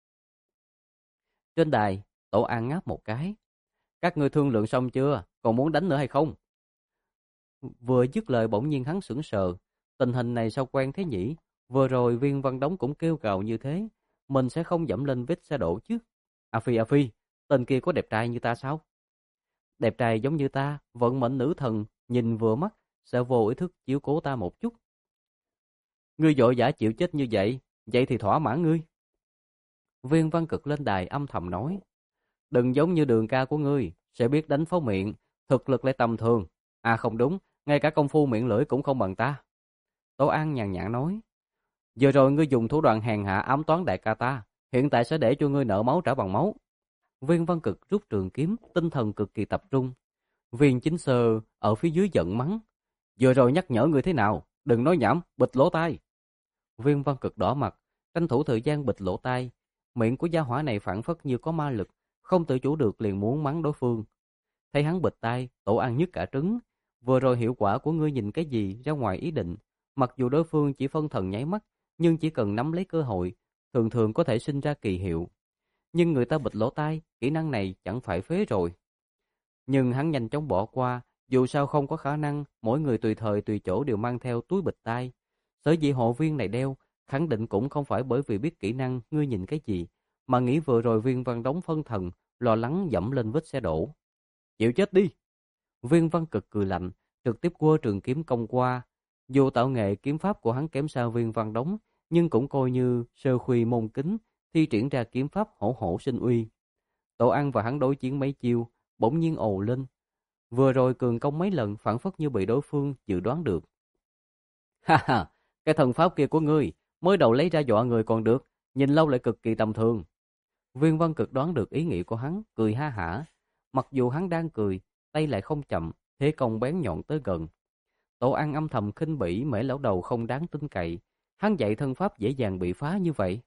Trên đài, Tổ An ngáp một cái. Các ngươi thương lượng xong chưa? Còn muốn đánh nữa hay không? Vừa dứt lời bỗng nhiên hắn sững sờ. Tình hình này sao quen thế nhỉ? Vừa rồi Viên Văn Đống cũng kêu gào như thế. Mình sẽ không dẫm lên vết xe đổ chứ. A Phi, A Phi, tên kia có đẹp trai như ta sao? Đẹp trai giống như ta, vận mệnh nữ thần, nhìn vừa mắt, sẽ vô ý thức chiếu cố ta một chút. Ngươi vội vã chịu chết như vậy, vậy thì thỏa mãn ngươi. Viên Văn Cực lên đài âm thầm nói. Đừng giống như Đường ca của ngươi, sẽ biết đánh pháo miệng, thực lực lại tầm thường. À không đúng, ngay cả công phu miệng lưỡi cũng không bằng ta. Tổ An nhàn nhã nói. Vừa rồi ngươi dùng thủ đoạn hèn hạ ám toán đại ca ta, hiện tại sẽ để cho ngươi nợ máu trả bằng máu. Viên Văn Cực rút trường kiếm, tinh thần cực kỳ tập trung. Viên Chính Sơ ở phía dưới giận mắng. Vừa rồi nhắc nhở ngươi thế nào, đừng nói nhảm, bịt lỗ tai. Viên Văn Cực đỏ mặt, tranh thủ thời gian bịt lỗ tai. Miệng của gia hỏa này phản phất như có ma lực, không tự chủ được liền muốn mắng đối phương. Thấy hắn bịt tai, Tổ An nhức cả trứng, vừa rồi hiệu quả của ngươi nhìn cái gì ra ngoài ý định. Mặc dù đối phương chỉ phân thần nháy mắt, nhưng chỉ cần nắm lấy cơ hội, thường thường có thể sinh ra kỳ hiệu. Nhưng người ta bịt lỗ tai, kỹ năng này chẳng phải phế rồi. Nhưng hắn nhanh chóng bỏ qua, dù sao không có khả năng, mỗi người tùy thời tùy chỗ đều mang theo túi bịt tai. Sở dĩ hộ viên này đeo, khẳng định cũng không phải bởi vì biết kỹ năng ngươi nhìn cái gì, mà nghĩ vừa rồi Viên Văn Đống phân thần, lo lắng dẫm lên vết xe đổ. Chịu chết đi! Viên Văn Cực cười lạnh, trực tiếp quơ trường kiếm công qua. Dù tạo nghệ kiếm pháp của hắn kém xa Viên Văn Đống, nhưng cũng coi như sơ khuy môn kính, thi triển ra kiếm pháp hổ hổ sinh uy. Tổ Ăn và hắn đối chiến mấy chiêu, bỗng nhiên ồ lên. Vừa rồi cường công mấy lần phản phất như bị đối phương dự đoán được. Ha ha, cái thần pháp kia của ngươi, mới đầu lấy ra dọa người còn được, nhìn lâu lại cực kỳ tầm thường. Viên Văn Cực đoán được ý nghĩ của hắn, cười ha hả. Mặc dù hắn đang cười, tay lại không chậm, thế công bén nhọn tới gần. Tổ Ăn âm thầm khinh bỉ Mễ lão đầu không đáng tin cậy, hắn dạy thân pháp dễ dàng bị phá như vậy.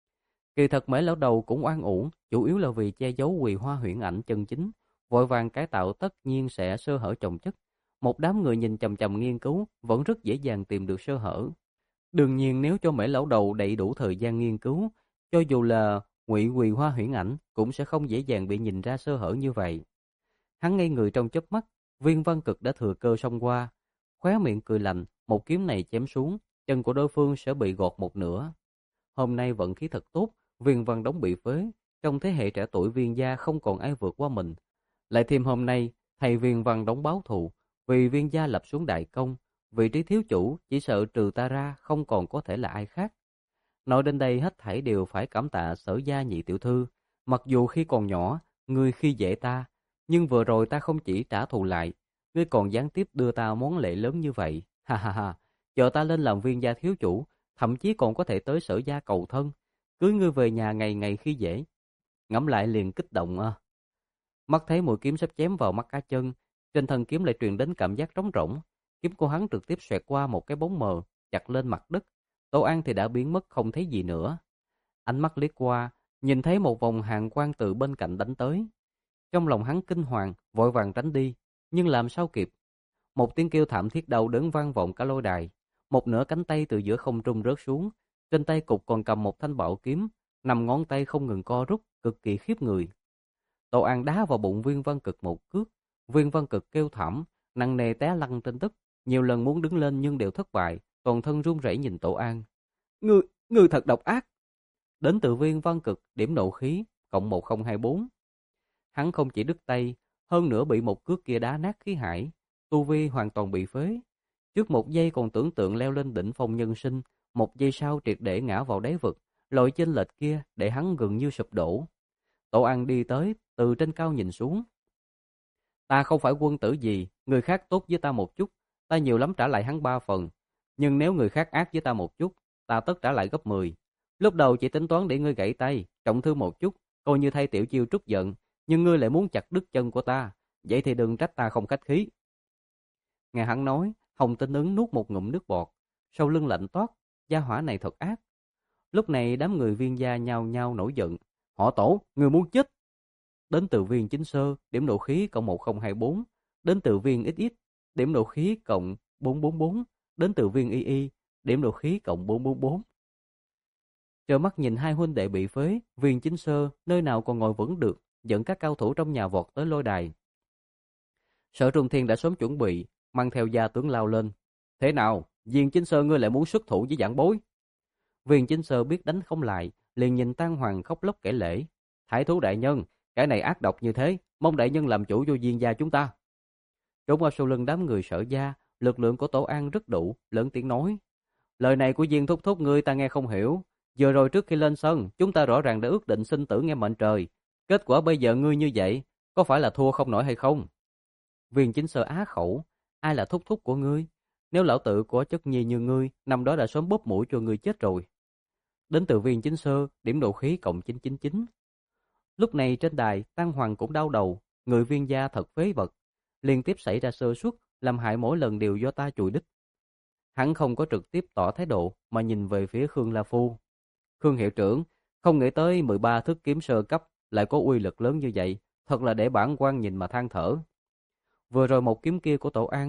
Kỳ thật Mễ lão đầu cũng oan uổng, chủ yếu là vì che giấu Quỳ Hoa Huyễn Ảnh chân chính, vội vàng cải tạo tất nhiên sẽ sơ hở chồng chất. Một đám người nhìn chằm chằm nghiên cứu, vẫn rất dễ dàng tìm được sơ hở. Đương nhiên nếu cho Mễ lão đầu đầy đủ thời gian nghiên cứu, cho dù là Ngụy Quỳ Hoa Huyễn Ảnh cũng sẽ không dễ dàng bị nhìn ra sơ hở như vậy. Hắn ngây người trong chớp mắt, Viên Văn Cực đã thừa cơ xông qua, khóe miệng cười lạnh, một kiếm này chém xuống, chân của đối phương sẽ bị gọt một nửa. Hôm nay vận khí thật tốt, Viên Văn Đống bị phế, trong thế hệ trẻ tuổi Viên gia không còn ai vượt qua mình. Lại thêm hôm nay, thầy Viên Văn Đống báo thù, vì Viên gia lập xuống đại công, vị trí thiếu chủ chỉ sợ trừ ta ra không còn có thể là ai khác. Nói đến đây hết thảy đều phải cảm tạ Sở gia nhị tiểu thư, mặc dù khi còn nhỏ, ngươi khi dễ ta, nhưng vừa rồi ta không chỉ trả thù lại, ngươi còn gián tiếp đưa ta món lễ lớn như vậy. Ha ha ha, chờ ta lên làm Viên gia thiếu chủ, thậm chí còn có thể tới Sở gia cầu thân, cưới ngươi về nhà ngày ngày khi dễ. Ngẫm lại liền kích động à. Mắt thấy mũi kiếm sắp chém vào mắt cá chân, trên thân kiếm lại truyền đến cảm giác trống rỗng, kiếm của hắn trực tiếp xoẹt qua một cái bóng mờ, chặt lên mặt đất. Tô An thì đã biến mất không thấy gì nữa. Ánh mắt liếc qua, nhìn thấy một vòng hàn quang từ bên cạnh đánh tới. Trong lòng hắn kinh hoàng, vội vàng tránh đi, nhưng làm sao kịp. Một tiếng kêu thảm thiết đau đớn vang vọng cả lôi đài. Một nửa cánh tay từ giữa không trung rớt xuống, trên tay cục còn cầm một thanh bảo kiếm, nằm ngón tay không ngừng co rút, cực kỳ khiếp người. Tô An đá vào bụng Viên Văn Cực một cước, Viên Văn Cực kêu thảm, nặng nề té lăn trên đất, nhiều lần muốn đứng lên nhưng đều thất bại, toàn thân run rẩy nhìn Tô An. Ngươi, ngươi thật độc ác. Đến từ Viên Văn Cực, điểm nộ khí, cộng một không hai bốn. Hắn không chỉ đứt tay, hơn nữa bị một cước kia đá nát khí hải, tu vi hoàn toàn bị phế. Trước một giây còn tưởng tượng leo lên đỉnh phong nhân sinh, một giây sau triệt để ngã vào đáy vực, lội chênh lệch kia để hắn gần như sụp đổ. Tổ Ăn đi tới, từ trên cao nhìn xuống. Ta không phải quân tử gì, người khác tốt với ta một chút, ta nhiều lắm trả lại hắn ba phần. Nhưng nếu người khác ác với ta một chút, ta tất trả lại gấp mười. Lúc đầu chỉ tính toán để ngươi gãy tay, trọng thương một chút, coi như thay tiểu chiêu trút giận, nhưng ngươi lại muốn chặt đứt chân của ta, vậy thì đừng trách ta không khách khí. Nghe hắn nói, Hồng Tinh Ứng nuốt một ngụm nước bọt, sau lưng lạnh toát, gia hỏa này thật ác. Lúc này đám người Viên gia nhao nhao nổi giận. Họ Tổ, người muốn chết. Đến từ Viên Chính Sơ, điểm nộ khí cộng một không hai bốn. Đến từ Viên ích ít, điểm nộ khí cộng bốn bốn bốn. Đến từ Viên Y Y, điểm nộ khí cộng bốn bốn bốn. Trơ mắt nhìn hai huynh đệ bị phế, Viên Chính Sơ nơi nào còn ngồi vững được, dẫn các cao thủ trong nhà vọt tới lôi đài. Sở Trung Thiên đã sớm chuẩn bị, mang theo gia tướng lao lên. Thế nào, Viên Chính Sơ ngươi lại muốn xuất thủ với giảng bối? Viên Chính Sơ biết đánh không lại, liền nhìn Tang Hoàng khóc lóc kể lễ. Thái thú đại nhân, cái này ác độc như thế, mong đại nhân làm chủ cho Viên gia chúng ta. Trốn ở sau lưng đám người Sở gia, lực lượng của Tổ An rất đủ, lớn tiếng nói. Lời này của Viên thúc thúc ngươi ta nghe không hiểu. Giờ rồi trước khi lên sân, chúng ta rõ ràng đã ước định sinh tử nghe mệnh trời. Kết quả bây giờ ngươi như vậy, có phải là thua không nổi hay không? Viên Chính Sơ á khẩu, ai là thúc thúc của ngươi? Nếu lão tự của chất nhi như ngươi, năm đó đã sớm bóp mũi cho ngươi chết rồi. Đến từ Viên Chính Sơ, điểm nộ khí cộng chín chín chín. Lúc này trên đài, Tăng Hoàng cũng đau đầu, người Viên gia thật phế vật. Liên tiếp xảy ra sơ suất, làm hại mỗi lần đều do ta chùi đích. Hắn không có trực tiếp tỏ thái độ, mà nhìn về phía Khương La Phu. Khương hiệu trưởng, không nghĩ tới mười ba thức kiếm sơ cấp lại có uy lực lớn như vậy, thật là để bản quan nhìn mà than thở. Vừa rồi một kiếm kia của Tổ An,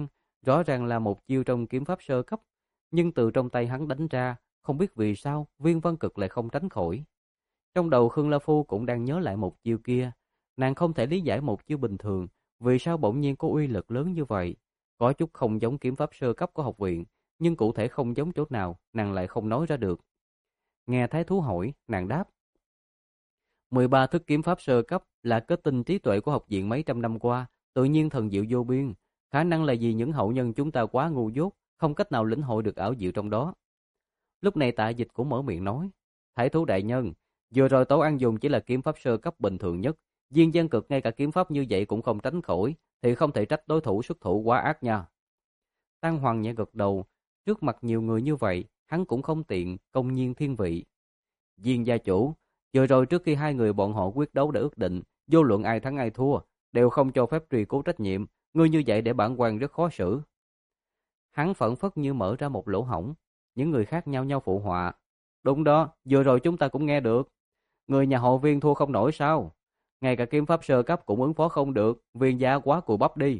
Rõ ràng là một chiêu trong kiếm pháp sơ cấp, nhưng từ trong tay hắn đánh ra, không biết vì sao Viên Văn Cực lại không tránh khỏi. Trong đầu Khương La Phu cũng đang nhớ lại một chiêu kia, nàng không thể lý giải một chiêu bình thường, vì sao bỗng nhiên có uy lực lớn như vậy. Có chút không giống kiếm pháp sơ cấp của học viện, nhưng cụ thể không giống chỗ nào, nàng lại không nói ra được. Nghe Thái Thú hỏi, nàng đáp. mười ba thức kiếm pháp sơ cấp là kết tinh trí tuệ của học viện mấy trăm năm qua, tự nhiên thần diệu vô biên. Khả năng là vì những hậu nhân chúng ta quá ngu dốt, không cách nào lĩnh hội được ảo diệu trong đó. Lúc này Tạ Dịch cũng mở miệng nói, Thái Thú đại nhân, vừa rồi Tấu An dùng chỉ là kiếm pháp sơ cấp bình thường nhất, Viên Văn Cực ngay cả kiếm pháp như vậy cũng không tránh khỏi, thì không thể trách đối thủ xuất thủ quá ác nha. Tăng Hoàng nhẹ gật đầu, trước mặt nhiều người như vậy, hắn cũng không tiện công nhiên thiên vị. Viên gia chủ, vừa rồi trước khi hai người bọn họ quyết đấu đã ước định, vô luận ai thắng ai thua, đều không cho phép truy cứu trách nhiệm, ngươi như vậy để bản quan rất khó xử. Hắn phẫn phất như mở ra một lỗ hổng, những người khác nhau nhau phụ họa. Đúng đó, vừa rồi chúng ta cũng nghe được. Người nhà họ Viên thua không nổi sao? Ngay cả kiếm pháp sơ cấp cũng ứng phó không được, Viên gia quá cùi bắp đi.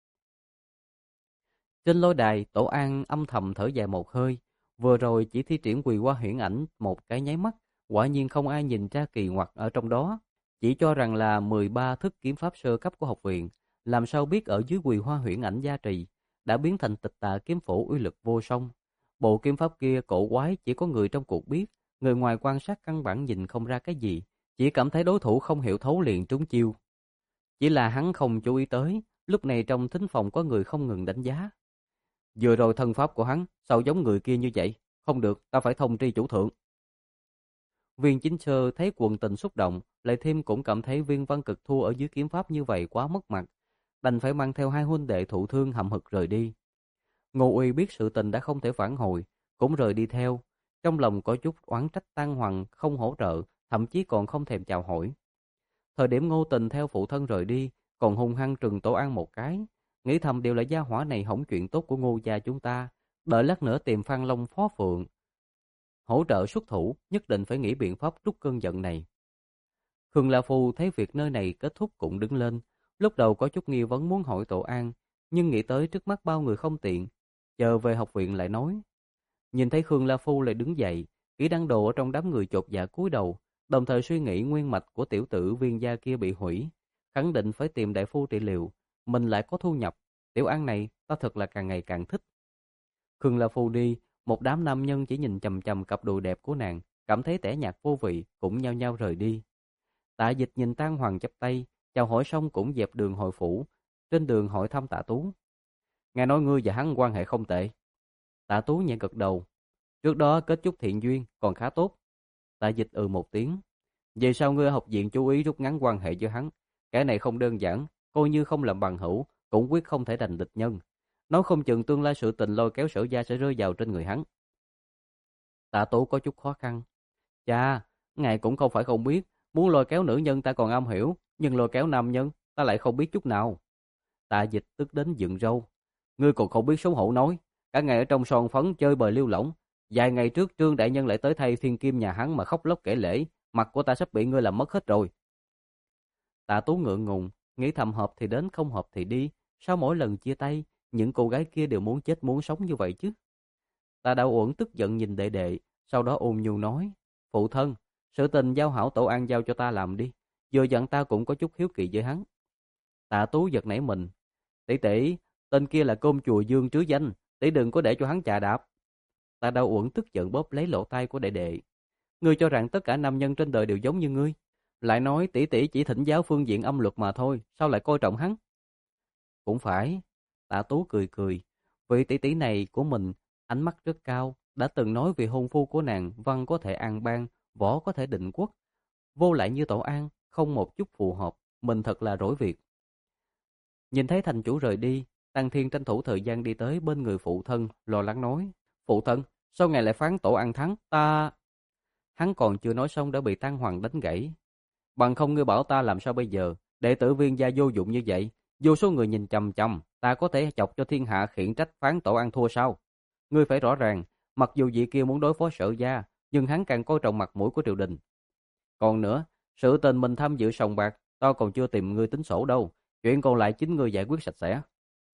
Trên lôi đài, Tổ An âm thầm thở dài một hơi, vừa rồi chỉ thi triển Quỳ Hoa Huyễn Ảnh một cái nháy mắt, quả nhiên không ai nhìn ra kỳ ngoặc ở trong đó, chỉ cho rằng là mười ba thức kiếm pháp sơ cấp của học viện, làm sao biết ở dưới Quỳ Hoa Huyễn Ảnh gia trì, đã biến thành Tịch Tà kiếm phổ uy lực vô song. Bộ kiếm pháp kia cổ quái, chỉ có người trong cuộc biết, người ngoài quan sát căn bản nhìn không ra cái gì, chỉ cảm thấy đối thủ không hiểu thấu liền trúng chiêu. Chỉ là hắn không chú ý tới, lúc này trong thính phòng có người không ngừng đánh giá. Vừa rồi thân pháp của hắn, sao giống người kia như vậy? Không được, ta phải thông tri chủ thượng. Viên Chính Sơ thấy quần tình xúc động, lại thêm cũng cảm thấy Viên Văn Cực thua ở dưới kiếm pháp như vậy quá mất mặt, đành phải mang theo hai huynh đệ thụ thương hậm hực rời đi. Ngô Uy biết sự tình đã không thể phản hồi, cũng rời đi theo, trong lòng có chút oán trách Tăng Hoàng không hỗ trợ, thậm chí còn không thèm chào hỏi. Thời điểm Ngô Tình theo phụ thân rời đi, còn hung hăng trừng Tổ An một cái, nghĩ thầm đều là gia hỏa này hỏng chuyện tốt của Ngô gia chúng ta, đợi lát nữa tìm Phan Long Phó Phượng hỗ trợ xuất thủ, nhất định phải nghĩ biện pháp trút cơn giận này. Khương La Phu thấy việc nơi này kết thúc cũng đứng lên, lúc đầu có chút nghi vấn muốn hỏi Tổ An, nhưng nghĩ tới trước mắt bao người không tiện, chờ về học viện lại nói. Nhìn thấy Khương La Phu lại đứng dậy, Kỷ Đăng Đồ ở trong đám người chột dạ cúi đầu, đồng thời suy nghĩ nguyên mạch của tiểu tử Viên gia kia bị hủy, khẳng định phải tìm đại phu trị liệu, mình lại có thu nhập, tiểu An này ta thật là càng ngày càng thích. Khương La Phu đi, một đám nam nhân chỉ nhìn chằm chằm cặp đùi đẹp của nàng, cảm thấy tẻ nhạt vô vị, cũng nhao nhao rời đi. Tạ Dịch nhìn Tang Hoàng chắp tay, chào hỏi xong cũng dẹp đường hồi phủ, trên đường hỏi thăm Tạ Tú. Nghe nói ngươi và hắn quan hệ không tệ. Tạ Tú nhẹ gật đầu. Trước đó kết chút thiện duyên, còn khá tốt. Tạ Dịch ừ một tiếng. Về sau ngươi ở học viện chú ý rút ngắn quan hệ với hắn. Cái này không đơn giản, coi như không làm bằng hữu, cũng quyết không thể thành địch nhân. Nói không chừng tương lai sự tình lôi kéo Sở gia sẽ rơi vào trên người hắn. Tạ Tú có chút khó khăn. Chà, ngài cũng không phải không biết, muốn lôi kéo nữ nhân ta còn am hiểu, nhưng lôi kéo nam nhân ta lại không biết chút nào. Tạ Dịch tức đến dựng râu. Ngươi còn không biết xấu hổ nói, cả ngày ở trong son phấn chơi bời lưu lỏng. Vài ngày trước Trương đại nhân lại tới thay thiên kim nhà hắn mà khóc lóc kể lể, mặt của ta sắp bị ngươi làm mất hết rồi. Tạ Tú ngượng ngùng, nghĩ thầm hợp thì đến không hợp thì đi, sao mỗi lần chia tay, những cô gái kia đều muốn chết muốn sống như vậy chứ? Tạ Đạo Uẩn tức giận nhìn đệ đệ, sau đó ôn nhu nói, phụ thân, sự tình giao hảo Tổ An giao cho ta làm đi, vừa dặn ta cũng có chút hiếu kỳ với hắn. Tạ Tú giật nảy mình, tỷ tỷ, tên kia là côn chùa Dương trứ danh, tỷ đừng có để cho hắn chà đạp. Tạ Đạo Uẩn tức giận bóp lấy lỗ tai của đệ đệ, ngươi cho rằng tất cả nam nhân trên đời đều giống như ngươi, lại nói tỷ tỷ chỉ thỉnh giáo phương diện âm luật mà thôi, sao lại coi trọng hắn? Cũng phải. Tạ Tú cười cười, vị tỷ tỷ này của mình ánh mắt rất cao, đã từng nói vì hôn phu của nàng văn có thể an bang, võ có thể định quốc, vô lại như Tổ An, không một chút phù hợp, mình thật là rỗi việc. Nhìn thấy thành chủ rời đi, Tăng Thiên tranh thủ thời gian đi tới bên người phụ thân, lo lắng nói, phụ thân, sao ngài lại phán Tổ An thắng, ta... Hắn còn chưa nói xong đã bị Tăng Hoàng đánh gãy. Bằng không ngươi bảo ta làm sao bây giờ, đệ tử Viên gia vô dụng như vậy, vô số người nhìn chằm chằm, ta có thể chọc cho thiên hạ khiển trách phán Tổ An thua sao? Ngươi phải rõ ràng, mặc dù vị kia muốn đối phó Sở gia, nhưng hắn càng coi trọng mặt mũi của triều đình. Còn nữa, sự tình mình tham dự sòng bạc, tao còn chưa tìm ngươi tính sổ đâu, chuyện còn lại chính ngươi giải quyết sạch sẽ.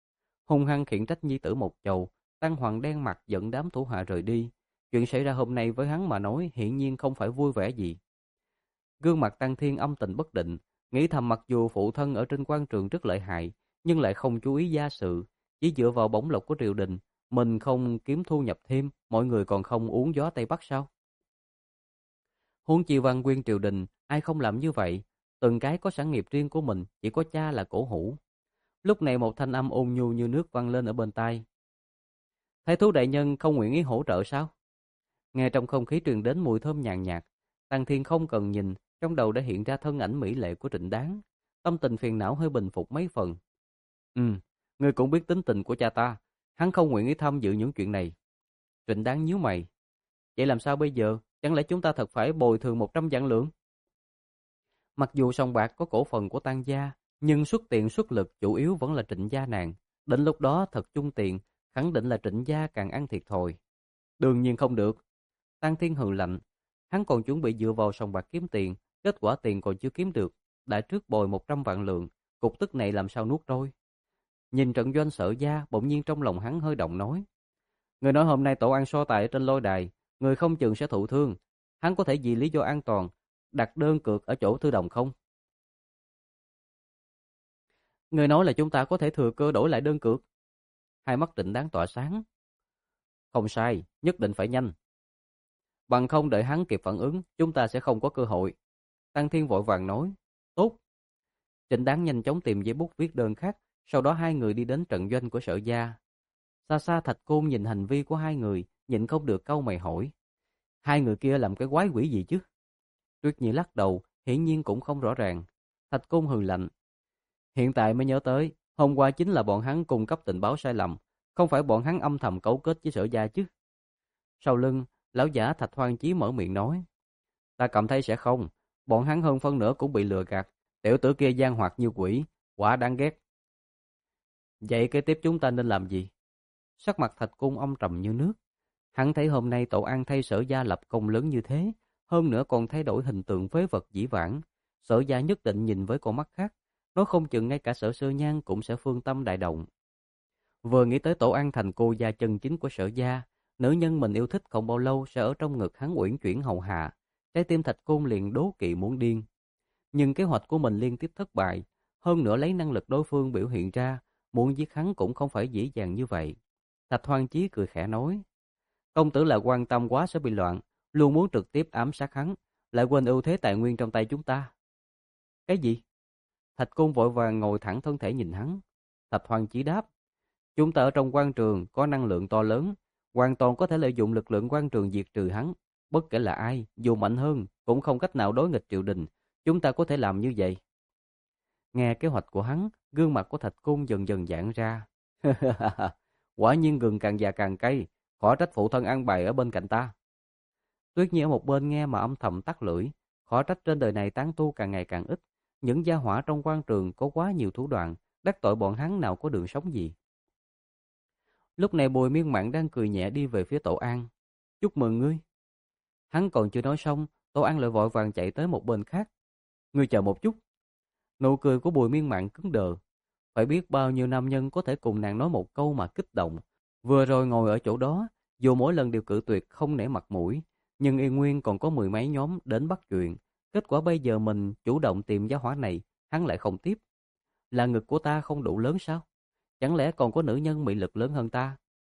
hung hăng khiển trách nhi tử một chầu. Tăng Hoàng đen mặt dẫn đám thủ hạ rời đi. Chuyện xảy ra hôm nay với hắn mà nói hiển nhiên không phải vui vẻ gì. Gương mặt Tăng Thiên âm tình bất định, nghĩ thầm mặc dù phụ thân ở trên quan trường rất lợi hại, nhưng lại không chú ý gia sự, chỉ dựa vào bổng lộc của triều đình, mình không kiếm thu nhập thêm, mọi người còn không uống gió Tây Bắc sao? Huống chi văn quyên triều đình, ai không làm như vậy, từng cái có sản nghiệp riêng của mình, chỉ có cha là cổ hủ. Lúc này một thanh âm ôn nhu như nước vang lên ở bên tai. Thái thú đại nhân không nguyện ý hỗ trợ sao? Nghe trong không khí truyền đến mùi thơm nhàn nhạt, Tăng Thiên không cần nhìn, trong đầu đã hiện ra thân ảnh mỹ lệ của Trịnh Đáng, tâm tình phiền não hơi bình phục mấy phần. Ừ, ngươi cũng biết tính tình của cha ta, hắn không nguyện ý tham dự những chuyện này. Trịnh Đáng nhíu mày. Vậy làm sao bây giờ? Chẳng lẽ chúng ta thật phải bồi thường một trăm vạn lượng? Mặc dù sòng bạc có cổ phần của Tăng gia, nhưng xuất tiền xuất lực chủ yếu vẫn là Trịnh gia nàng. Đến lúc đó thật chung tiền, khẳng định là Trịnh gia càng ăn thiệt thòi. Đương nhiên không được. Tăng Thiên hừ lạnh. Hắn còn chuẩn bị dựa vào sòng bạc kiếm tiền, kết quả tiền còn chưa kiếm được, đã trước bồi một trăm vạn lượng, cục tức này làm sao nuốt trôi. Nhìn trận doanh Sở gia, bỗng nhiên trong lòng hắn hơi động nói. Người nói hôm nay tổ ăn so tài ở trên lôi đài, người không chừng sẽ thụ thương. Hắn có thể vì lý do an toàn, đặt đơn cược ở chỗ Thư Đồng không? Người nói là chúng ta có thể thừa cơ đổi lại đơn cược. Hai mắt Trịnh Đáng tỏa sáng. Không sai, nhất định phải nhanh. Bằng không đợi hắn kịp phản ứng, chúng ta sẽ không có cơ hội. Tăng Thiên vội vàng nói. Tốt. Trịnh Đáng nhanh chóng tìm giấy bút viết đơn khác, sau đó hai người đi đến trận doanh của Sở gia. Xa xa Thạch Côn nhìn hành vi của hai người, nhịn không được cau mày hỏi. Hai người kia làm cái quái quỷ gì chứ? Tuyết Nhi lắc đầu, hiển nhiên cũng không rõ ràng. Thạch Côn hừ lạnh. Hiện tại mới nhớ tới, hôm qua chính là bọn hắn cung cấp tình báo sai lầm, không phải bọn hắn âm thầm cấu kết với Sở gia chứ. Sau lưng, lão giả Thạch Hoang Chí mở miệng nói. Ta cảm thấy sẽ không, bọn hắn hơn phân nửa cũng bị lừa gạt, tiểu tử kia gian hoạt như quỷ, quả đáng ghét. Vậy kế tiếp chúng ta nên làm gì? Sắc mặt Thạch Cung âm trầm như nước. Hắn thấy hôm nay tổ ăn thay Sở gia lập công lớn như thế, hơn nữa còn thay đổi hình tượng phế vật dĩ vãng. Sở gia nhất định nhìn với con mắt khác, nói không chừng ngay cả Sở Sơ Nhan cũng sẽ phương tâm đại động. Vừa nghĩ tới tổ ăn thành cô gia chân chính của Sở gia, nữ nhân mình yêu thích không bao lâu sẽ ở trong ngực hắn uyển chuyển hầu hạ, trái tim Thạch Côn liền đố kỵ muốn điên. Nhưng kế hoạch của mình liên tiếp thất bại, hơn nữa lấy năng lực đối phương biểu hiện ra, muốn giết hắn cũng không phải dễ dàng như vậy. Thạch Hoang Chí cười khẽ nói, công tử là quan tâm quá sẽ bị loạn, luôn muốn trực tiếp ám sát hắn, lại quên ưu thế tài nguyên trong tay chúng ta. Cái gì? Thạch Côn vội vàng ngồi thẳng thân thể nhìn hắn. Thạch Hoang Chí đáp, chúng ta ở trong quan trường có năng lượng to lớn, hoàn toàn có thể lợi dụng lực lượng quan trường diệt trừ hắn. Bất kể là ai, dù mạnh hơn, cũng không cách nào đối nghịch triều đình. Chúng ta có thể làm như vậy. Nghe kế hoạch của hắn, gương mặt của Thạch Côn dần dần giãn ra. Quả nhiên gừng càng già càng cay, khó trách phụ thân ăn bày ở bên cạnh ta. Tuyết Nhi ở một bên nghe mà âm thầm tắt lưỡi, khó trách trên đời này tán tu càng ngày càng ít. Những gia hỏa trong quan trường có quá nhiều thủ đoạn, đắc tội bọn hắn nào có đường sống gì. Lúc này Bùi Miên Mạn đang cười nhẹ đi về phía Tổ An. Chúc mừng ngươi. Hắn còn chưa nói xong, Tổ An lại vội vàng chạy tới một bên khác. Ngươi chờ một chút. Nụ cười của Bùi Miên Mạn cứng đờ. Phải biết bao nhiêu nam nhân có thể cùng nàng nói một câu mà kích động. Vừa rồi ngồi ở chỗ đó, dù mỗi lần đều cự tuyệt không nể mặt mũi, nhưng y nguyên còn có mười mấy nhóm đến bắt chuyện. Kết quả bây giờ mình chủ động tìm gia hỏa này, hắn lại không tiếp. Là ngực của ta không đủ lớn sao? Chẳng lẽ còn có nữ nhân mị lực lớn hơn ta?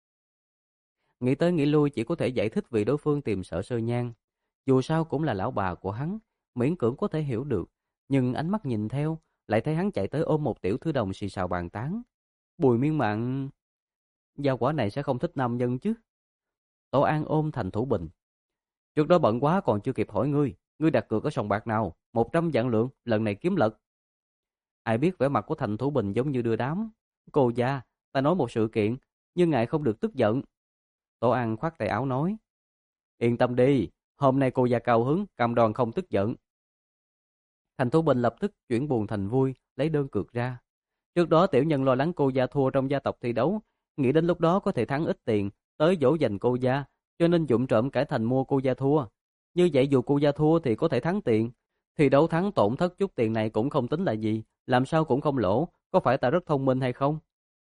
Nghĩ tới nghĩ lui chỉ có thể giải thích vì đối phương tìm Sở Sơ Nhan. Dù sao cũng là lão bà của hắn, miễn cưỡng có thể hiểu được. Nhưng ánh mắt nhìn theo, lại thấy hắn chạy tới ôm một tiểu thư đồng xì xào bàn tán. Bùi Miên Mạn, gia quả này sẽ không thích nam nhân chứ? Tổ An ôm Thành Thủ Bình. Trước đó bận quá còn chưa kịp hỏi ngươi, ngươi đặt cược ở sòng bạc nào? Một trăm vạn lượng, lần này kiếm lật. Ai biết vẻ mặt của Thành Thủ Bình giống như đưa đám. Cô gia, ta nói một sự kiện, nhưng ngài không được tức giận. Tổ An khoát tay áo nói. Yên tâm đi, hôm nay cô gia cao hứng, cam đoan không tức giận. Thành Thủ Bình lập tức chuyển buồn thành vui, lấy đơn cược ra. Trước đó tiểu nhân lo lắng cô gia thua trong gia tộc thi đấu, nghĩ đến lúc đó có thể thắng ít tiền, tới dỗ dành cô gia, cho nên vụng trộm cải thành mua cô gia thua. Như vậy dù cô gia thua thì có thể thắng tiền, thi đấu thắng tổn thất chút tiền này cũng không tính là gì, làm sao cũng không lỗ, có phải ta rất thông minh hay không? À,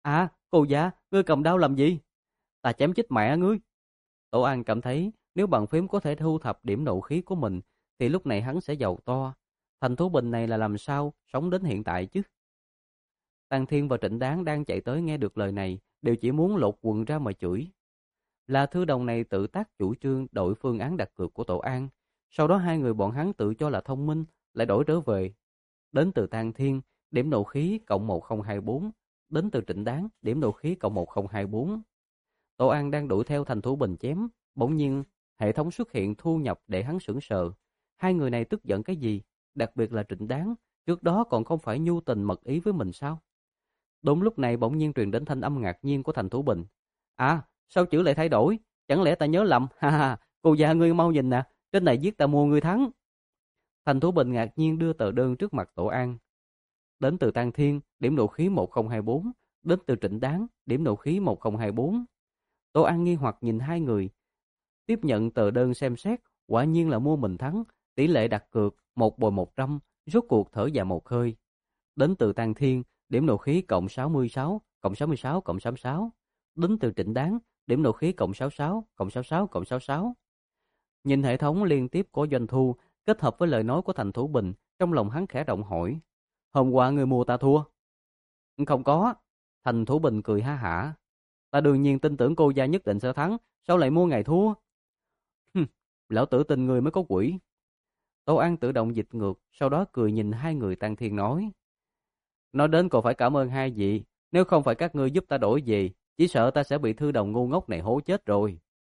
Cô già, ngươi cầm đao làm gì? Ta chém chết mẹ ngươi. Tổ An cảm thấy nếu bàn phím có thể thu thập điểm nộ khí của mình thì lúc này hắn sẽ giàu to. Thành thú bình này là làm sao sống đến hiện tại chứ? Tàng Thiên và Trịnh Đáng đang chạy tới nghe được lời này đều chỉ muốn lột quần ra mà chửi. Là Thư Đồng này tự tác chủ trương đổi phương án đặt cược của Tổ An. Sau đó hai người bọn hắn tự cho là thông minh lại đổi trở về. Đến từ Tàng Thiên, điểm nộ khí cộng một không hai bốn. Đến từ Trịnh Đáng, điểm nộ khí cộng một không hai bốn. Tổ An đang đuổi theo Thành Thủ Bình chém, bỗng nhiên hệ thống xuất hiện thu nhập để hắn sững sờ. Hai người này tức giận cái gì? Đặc biệt là Trịnh Đáng, trước đó còn không phải nhu tình mật ý với mình sao? Đúng lúc này bỗng nhiên truyền đến thanh âm ngạc nhiên của Thành Thủ Bình. À, sao chữ lại thay đổi? Chẳng lẽ ta nhớ lầm? Ha ha, cô già ngươi mau nhìn nè, trên này viết ta mua ngươi thắng. Thành Thủ Bình ngạc nhiên đưa tờ đơn trước mặt Tổ An. Đến từ Tang Thiên, điểm nộ khí một không hai bốn. Đến từ Trịnh Đáng, điểm nộ khí một không hai bốn. Tổ An nghi hoặc nhìn hai người. Tiếp nhận tờ đơn xem xét, quả nhiên là mua mình thắng. Tỷ lệ đặt cược một bồi một trăm, rốt cuộc thở dài một hơi. Đến từ Tang Thiên, điểm nộ khí cộng sáu mươi sáu, cộng sáu mươi sáu, cộng sáu mươi sáu. Đến từ Trịnh Đáng, điểm nộ khí cộng sáu mươi sáu, cộng sáu mươi sáu, cộng sáu mươi sáu. Nhìn hệ thống liên tiếp có doanh thu, kết hợp với lời nói của Thành Thủ Bình, trong lòng hắn khẽ động hỏi. Hôm qua người mua ta thua? Không có. Thành Thủ Bình cười ha hả. Ta đương nhiên tin tưởng cô gia nhất định sẽ thắng, sao lại mua ngày thua? Hừm, lão tử tin người mới có quỷ. Tô An tự động dịch ngược, sau đó cười nhìn hai người Tang Thiên nói. Nói đến còn phải cảm ơn hai vị, nếu không phải các ngươi giúp ta đổi về, chỉ sợ ta sẽ bị Thư Đồng ngu ngốc này hố chết rồi.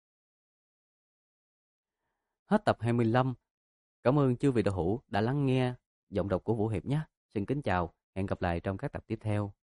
Hết tập hai mươi lăm. Cảm ơn chư vị đạo hữu đã lắng nghe giọng đọc của Vũ Hiệp nhé. Xin kính chào, hẹn gặp lại trong các tập tiếp theo.